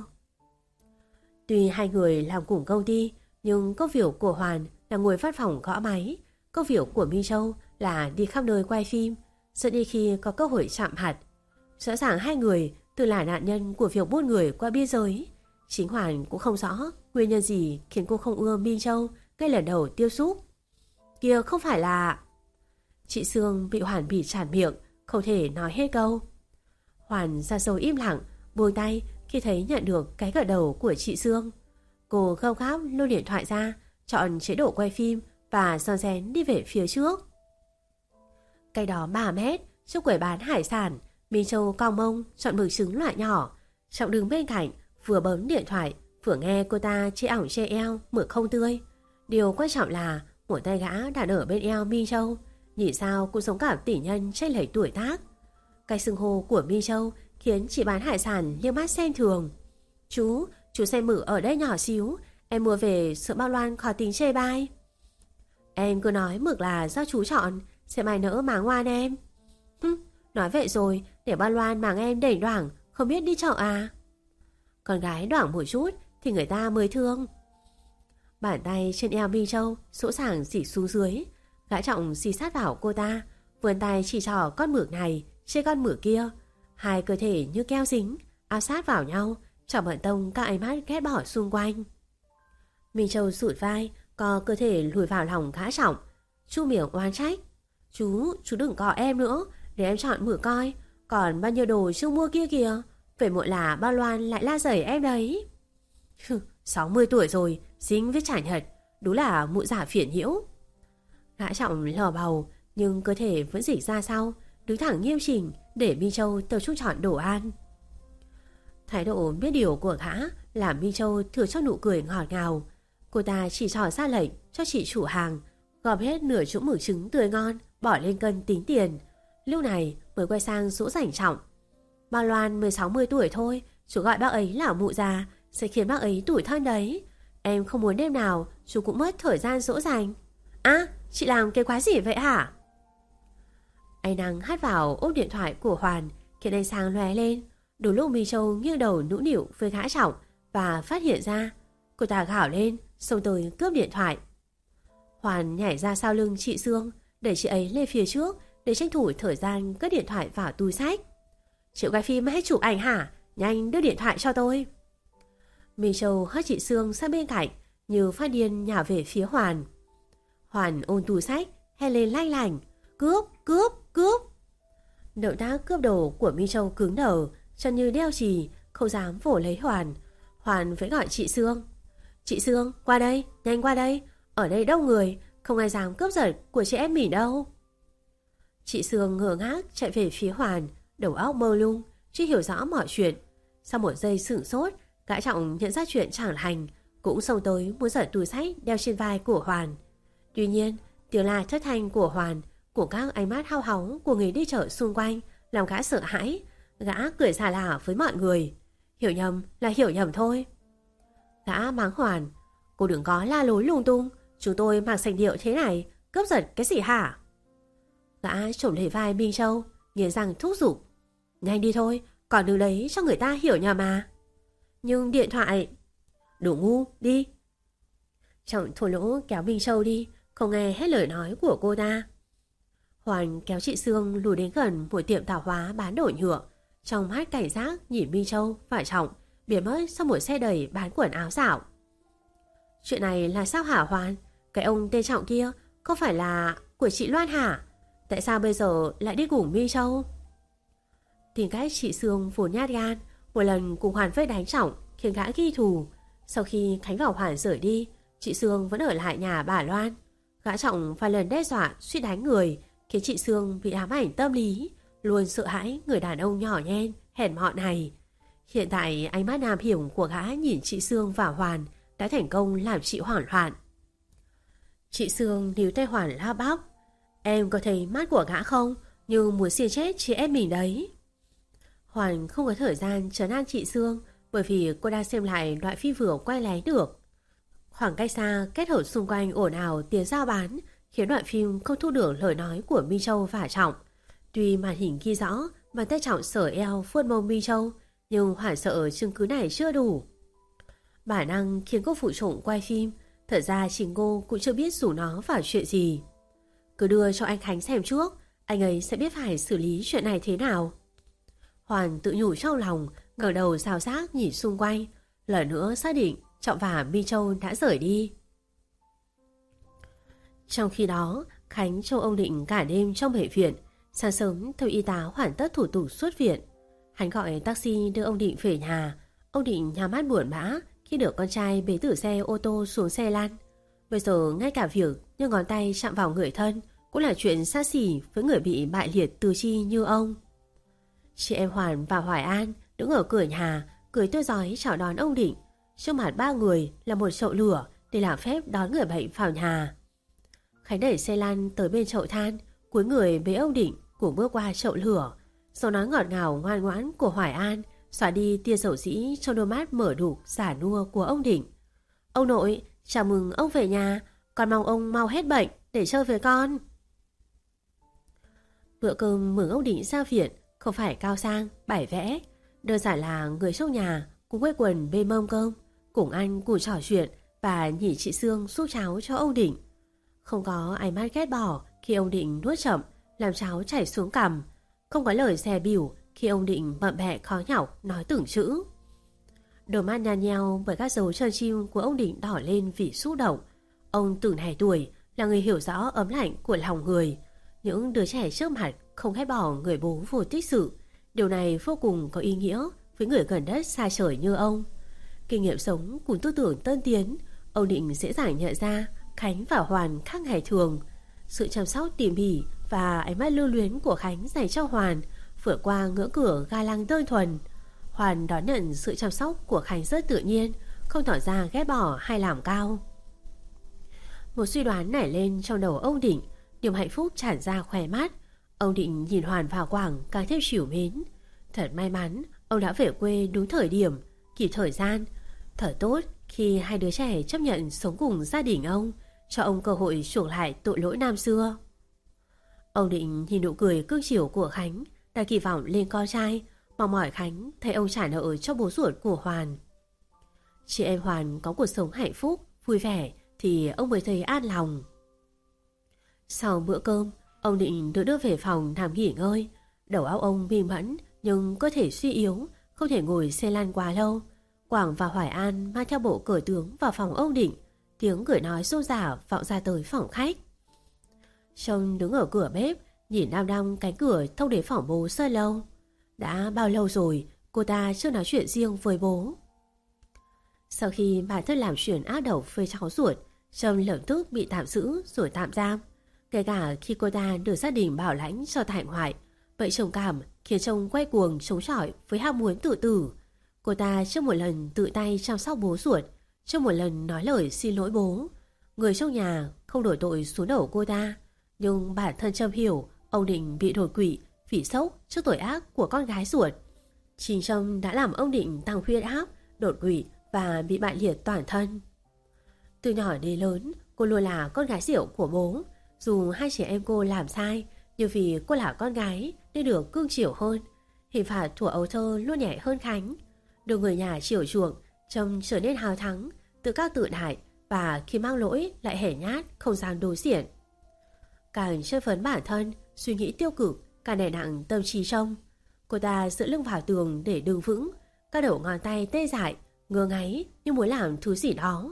Tuy hai người làm cùng công ty, nhưng công việc của Hoàn là ngồi văn phòng gõ máy, công việc của Minh Châu là đi khắp nơi quay phim, sợ đi khi có cơ hội chạm mặt. Rõ ràng hai người từng là nạn nhân của việc buôn người qua biên giới. Chính Hoàn cũng không rõ nguyên nhân gì khiến cô không ưa Minh Châu ngay lần đầu tiếp xúc. Kia không phải là... Chị Sương bị Hoàn bị tràn miệng, không thể nói hết câu. Hoàn ra sâu im lặng, buông tay khi thấy nhận được cái gật đầu của chị Sương. Cô gấp gáp lôi điện thoại ra, chọn chế độ quay phim và rón rén đi về phía trước. Cách đó ba mét, trước quầy bán hải sản, Minh Châu cong mông chọn mực trứng loại nhỏ. Trọng đứng bên cạnh, vừa bấm điện thoại, vừa nghe cô ta chê ỏng chê eo mực không tươi. Điều quan trọng là một tay gã đặt ở bên eo Minh Châu, nhìn sao cũng giống cả tỷ nhân chênh lệch tuổi tác. Cái xưng hô của Minh Châu khiến chị bán hải sản liếc mắt xem thường. Chú, chú xem mực ở đây nhỏ xíu, em mua về sợ bao Loan khó tính chê bai. Em cứ nói mực là do chú chọn, sẽ mai nỡ máng ngoan em. Hừm, nói vậy rồi, để bao Loan máng em đẩy đoảng, không biết đi chợ à? Con gái đoảng một chút thì người ta mới thương. Bàn tay trên eo Minh Châu sỗ sàng dỉ xuống dưới. Gã Trọng xì sát vào cô ta, vươn tay chỉ trỏ con mực này trên con mực kia. Hai cơ thể như keo dính, áp sát vào nhau, chẳng bận tông các ánh mắt ghét bỏ xung quanh. Minh Châu sụt vai, co cơ thể lùi vào lòng Gã Trọng, chu miệng oán trách. Chú, chú đừng cọ em nữa, để em chọn mực coi. Còn bao nhiêu đồ chưa mua kia kìa, phải muộn là bao Loan lại la giày em đấy. sáu mươi tuổi rồi, dính với chả nhật, đúng là mụ giả phiền nhiễu. Gã Trọng lò bầu, nhưng cơ thể vẫn dịch ra sau, đứng thẳng nghiêm chỉnh để Minh Châu tập trung chọn đồ ăn. Thái độ biết điều của gã làm Minh Châu thừa cho nụ cười ngọt ngào. Cô ta chỉ trỏ ra lệnh cho chị chủ hàng gom hết nửa chỗ mực trứng tươi ngon, bỏ lên cân tính tiền. Lúc này mới quay sang dỗ rảnh Trọng. Ba Loan mười sáu mươi tuổi thôi, chú gọi bác ấy là mụ già sẽ khiến bác ấy tủi thân đấy. Em không muốn đêm nào chú cũng mất thời gian dỗ dành. À, chị làm cái quái gì vậy hả? Ánh nắng hắt vào ốp điện thoại của Hoàn khiến ánh sáng lóe lên. Đúng lúc Minh Châu nghiêng đầu nũng nịu với Gã Trọng và phát hiện ra, cô ta gào lên xông tới cướp điện thoại. Hoàn nhảy ra sau lưng chị Sương, đẩy chị ấy lên phía trước để tranh thủ thời gian cất điện thoại vào túi xách. Chị quay phim hay chụp ảnh hả? Nhanh đưa điện thoại cho tôi. Minh Châu hất chị Sương sang bên cạnh như phát điên nhào về phía Hoàn. Hoàn ôm túi xách hét lên lanh lành: Cướp, cướp, cướp. Động tác cướp đồ của Minh Châu cứng đờ, chân như đeo chì, không dám vỗ lấy Hoàn. Hoàn vẫn gọi chị Sương: Chị Sương, qua đây, nhanh qua đây. Ở đây đông người, không ai dám cướp giật của chị em mình đâu. Chị Sương ngơ ngác chạy về phía Hoàn, đầu óc mơ lung, chưa hiểu rõ mọi chuyện. Sau một giây sửng sốt, Gã Trọng nhận ra chuyện chẳng lành, cũng xông tới muốn giật túi xách đeo trên vai của Hoàn. Tuy nhiên, tiếng la thất thanh của Hoàn, của các ánh mắt hao háo của người đi chợ xung quanh làm gã sợ hãi. Gã cười xà lả với mọi người: Hiểu nhầm là hiểu nhầm thôi. Gã mắng Hoàn: Cô đừng có la lối lung tung, chúng tôi mặc sành điệu thế này, cướp giật cái gì hả? Gã trồm lấy vai Minh Châu, nghiến răng thúc giục: Nhanh đi thôi, còn đừng lấy cho người ta hiểu nhầm mà. Nhưng điện thoại... Đủ ngu, đi. Trọng thổ lỗ kéo Minh Châu đi, không nghe hết lời nói của cô ta. Hoàn kéo chị Sương lùi đến gần một tiệm tạp hóa bán đồ nhựa, trong mắt cảnh giác nhìn Minh Châu và Trọng biến mất sau một xe đẩy bán quần áo dạo. Chuyện này là sao hả Hoàn? Cái ông tên Trọng kia có phải là của chị Loan hả? Tại sao bây giờ lại đi cùng Mi Châu? Tìm cách chị Sương vốn nhát gan, một lần cùng Hoàn vây đánh Trọng khiến gã ghi thù. Sau khi Khánh và Hoàn rời đi, chị Sương vẫn ở lại nhà bà Loan. Gã Trọng vài lần đe dọa suýt đánh người, khiến chị Sương bị ám ảnh tâm lý, luôn sợ hãi người đàn ông nhỏ nhen hèn mọn này. Hiện tại ánh mắt nam hiểm của gã nhìn chị Sương và Hoàn đã thành công làm chị hoảng loạn. Chị Sương níu tay Hoàn lao bóc. Em có thấy mắt của gã không? Như muốn xiên chết chị em mình đấy. Hoàn không có thời gian trấn an chị Sương, bởi vì cô đang xem lại loại phim vừa quay lén được. Khoảng cách xa kết hợp xung quanh ồn ào tiếng giao bán khiến đoạn phim không thu được lời nói của Mi Châu và Trọng. Tuy màn hình ghi rõ bàn tay Trọng sờ eo vuốt mông Mi Châu, nhưng Hoàn sợ chứng cứ này chưa đủ. Bản năng khiến cô phụ trộm quay phim. Thật ra chính cô cũng chưa biết rủ nó vào chuyện gì. Cứ đưa cho anh Khánh xem trước, anh ấy sẽ biết phải xử lý chuyện này thế nào. Hoàn tự nhủ trong lòng, ngẩng đầu rào rác nhìn xung quanh, lần nữa xác định Trọng và Mi Châu đã rời đi. Trong khi đó, Khánh cho ông Định cả đêm trong bệnh viện. Sáng sớm theo y tá hoàn tất thủ tục xuất viện. Hắn gọi taxi đưa ông Định về nhà. Ông Định nhắm mắt buồn bã khi được con trai bế từ xe ô tô xuống xe lăn. Bây giờ ngay cả việc như ngón tay chạm vào người thân cũng là chuyện xa xỉ với người bị bại liệt tứ chi như ông. Chị em Hoàn và Hoài An đứng ở cửa nhà, cười tươi rói chào đón ông Định. Trước mặt ba người là một chậu lửa để làm phép đón người bệnh vào nhà. Khánh đẩy xe lăn tới bên chậu than, cúi người bế ông Định cùng bước qua chậu lửa. Giọng nói ngọt ngào ngoan ngoãn của Hoài An xóa đi tia dầu dĩ trong đôi mắt mở đục giả nua của ông Định. Ông nội, chào mừng ông về nhà, con mong ông mau hết bệnh để chơi với con. Bữa cơm mừng ông Định ra viện không phải cao sang, bài vẽ, đơn giản là người trong nhà cùng quây quần bên mâm cơm, cùng ăn cùng trò chuyện và nhìn chị Sương xúc cháo cho ông Định. Không có ánh mắt ghét bỏ khi ông Định nuốt chậm, làm cháo chảy xuống cằm. Không có lời dè bỉu khi ông Định bậm bẹ khó nhọc nói từng chữ. Đôi mắt nhăn nheo bởi các dấu chân chim của ông Định đỏ lên vì xúc động. Ông từng này tuổi là người hiểu rõ ấm lạnh của lòng người. Những đứa trẻ trước mặt không ghét bỏ người bố vô tích sự. Điều này vô cùng có ý nghĩa với người gần đất xa trời như ông. Kinh nghiệm sống cùng tư tưởng tân tiến, ông Định dễ dàng nhận ra Khánh và Hoàn khác ngày thường. Sự chăm sóc tỉ mỉ và ánh mắt lưu luyến của Khánh dành cho Hoàn vượt qua ngưỡng cửa ga lăng đơn thuần. Hoàn đón nhận sự chăm sóc của Khánh rất tự nhiên, không tỏ ra ghét bỏ hay làm cao. Một suy đoán nảy lên trong đầu ông Định, niềm hạnh phúc tràn ra khóe mắt. Ông Định nhìn Hoàn và Quảng càng thêm trìu mến. Thật may mắn ông đã về quê đúng thời điểm, kịp thời gian. Thật tốt khi hai đứa trẻ chấp nhận sống cùng gia đình ông, cho ông cơ hội chuộc lại tội lỗi năm xưa. Ông Định nhìn nụ cười cương chiều của Khánh, đã kỳ vọng lên con trai, mong mỏi Khánh thấy ông trả nợ cho bố ruột của Hoàn. Chị em Hoàn có cuộc sống hạnh phúc, vui vẻ thì ông mới thấy an lòng. Sau bữa cơm, ông Định được đưa về phòng nằm nghỉ ngơi. Đầu óc ông minh mẫn nhưng cơ thể suy yếu, không thể ngồi xe lăn quá lâu. Quảng và Hoài An mang theo bộ cờ tướng vào phòng ông Định. Tiếng cười nói rôm rả vọng ra tới phòng khách. Trông đứng ở cửa bếp, nhìn đăm đăm cánh cửa thông đến phòng bố rất lâu. Đã bao lâu rồi cô ta chưa nói chuyện riêng với bố. Sau khi bản thân làm chuyện ác độc với cháu ruột, Trâm lập tức bị tạm giữ rồi tạm giam. Kể cả khi cô ta được gia đình bảo lãnh cho tại ngoại, vậy trầm cảm khiến chồng quay cuồng chống chọi với ham muốn tự tử. Cô ta chưa một lần tự tay chăm sóc bố ruột, chưa một lần nói lời xin lỗi bố. Người trong nhà không đổ tội xuống đầu cô ta, nhưng bản thân Trâm hiểu ông Định bị đột quỵ vì sốc trước tội ác của con gái ruột. Chính Trâm đã làm ông Định tăng huyết áp, đột quỵ và bị bại liệt toàn thân. Từ nhỏ đến lớn, cô luôn là con gái rượu của bố. Dù hai chị em cô làm sai, nhưng vì cô là con gái nên được cưng chiều hơn. Hình phạt thuở ấu thơ luôn nhẹ hơn Khánh. Được người nhà chiều chuộng, Trâm trở nên hào thắng, tự cao tự đại, và khi mang lỗi lại hẻ nhát, không dám đối diện. Càng chơi phấn bản thân, suy nghĩ tiêu cực, càng đè nặng tâm trí Trâm. Cô ta dựa lưng vào tường để đứng vững, các đầu ngón tay tê dại, ngơ ngáy như muốn làm thứ gì đó.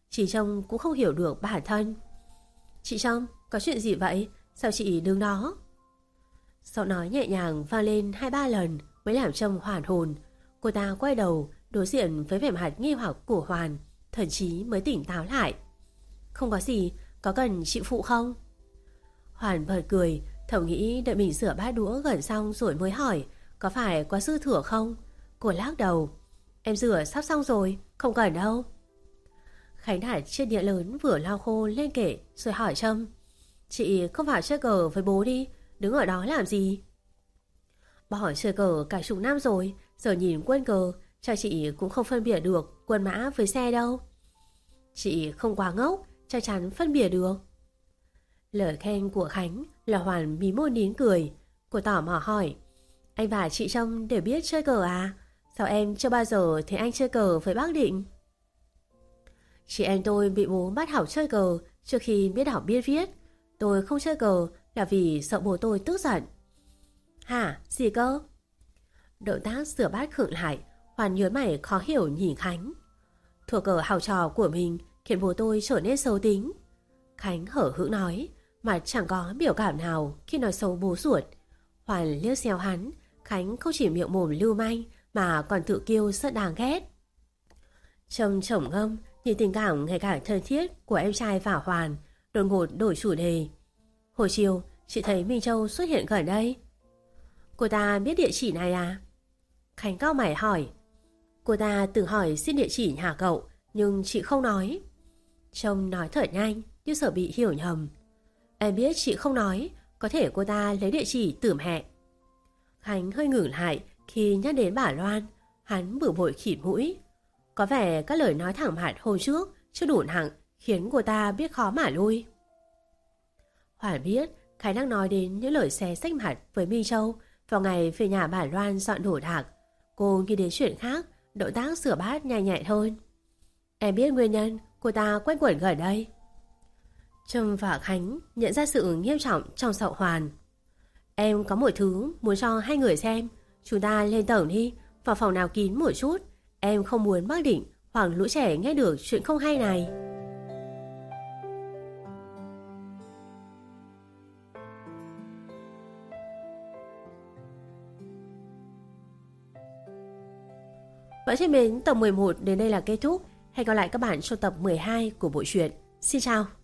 Chị Trông cũng không hiểu được bản thân. Chị Trông, có chuyện gì vậy? Sao chị đứng đó? Giọng nói nhẹ nhàng vang lên hai ba lần mới làm Trông hoàn hồn. Cô ta quay đầu đối diện với vẻ mặt nghi hoặc của Hoàn, thậm chí mới tỉnh táo lại. Không có gì, có cần chị phụ không? Hoàn bật cười, thầm nghĩ đợi mình rửa bát đũa gần xong rồi mới hỏi có phải quá dư thừa không. Cô lắc đầu. Em rửa sắp xong rồi, không cần đâu. Khánh đặt chiếc đĩa lớn vừa lau khô lên kệ rồi hỏi Trâm. Chị không vào chơi cờ với bố đi, đứng ở đó làm gì? Bỏ chơi cờ cả chục năm rồi, giờ nhìn quân cờ, cho chị cũng không phân biệt được quân mã với xe đâu. Chị không quá ngốc, chắc chắn phân biệt được. Lời khen của Khánh là Hoàn mí môi nín cười. Cô tò mò hỏi. Anh và chị Trâm đều biết chơi cờ à? Sao em chưa bao giờ thấy anh chơi cờ với bác Định? Chị em tôi bị bố bắt học chơi cờ trước khi biết đọc biết viết. Tôi không chơi cờ là vì sợ bố tôi tức giận. Hả? Gì cơ? Động tác rửa bát khựng lại. Hoàn nhớ mày khó hiểu nhìn Khánh. Thuộc cờ học trò của mình khiến bố tôi trở nên xấu tính. Khánh hở hững nói, mà chẳng có biểu cảm nào khi nói xấu bố ruột. Hoàn liếc xéo hắn. Khánh không chỉ miệng mồm lưu manh mà còn tự kiêu rất đáng ghét. Trông chổng ngâm nhìn tình cảm ngày càng thân thiết của em trai và Hoàn, đột ngột đổi chủ đề. Hồi chiều chị thấy Minh Châu xuất hiện gần đây. Cô ta biết địa chỉ này à? Khánh cau mày hỏi. Cô ta từng hỏi xin địa chỉ nhà cậu, nhưng chị không nói. Trông nói thật nhanh như sợ bị hiểu nhầm. Em biết chị không nói, có thể cô ta lấy địa chỉ từ mẹ. Khánh hơi ngừng lại khi nhắc đến bà Loan. Hắn bực bội khịt mũi. Có vẻ các lời nói thẳng mặt hôm trước chưa đủ nặng, khiến cô ta biết khó mà lui. Hoàn biết Khánh đang nói đến những lời xé xách mặt với Minh Châu vào ngày về nhà bà Loan dọn đồ đạc. Cô nghĩ đến chuyện khác, động tác rửa bát nhanh nhạy hơn. Em biết nguyên nhân cô ta quanh quẩn gần đây. Trâm và Khánh nhận ra sự nghiêm trọng trong giọng Hoàn. Em có một thứ muốn cho hai người xem. Chúng ta lên tầng đi, vào phòng nào kín một chút. Em không muốn bác Định hoặc lũ trẻ nghe được chuyện không hay này. Bạn thân mến, tập mười một đến đây là kết thúc. Hẹn gặp lại các bạn trong tập mười hai của bộ truyện. Xin chào.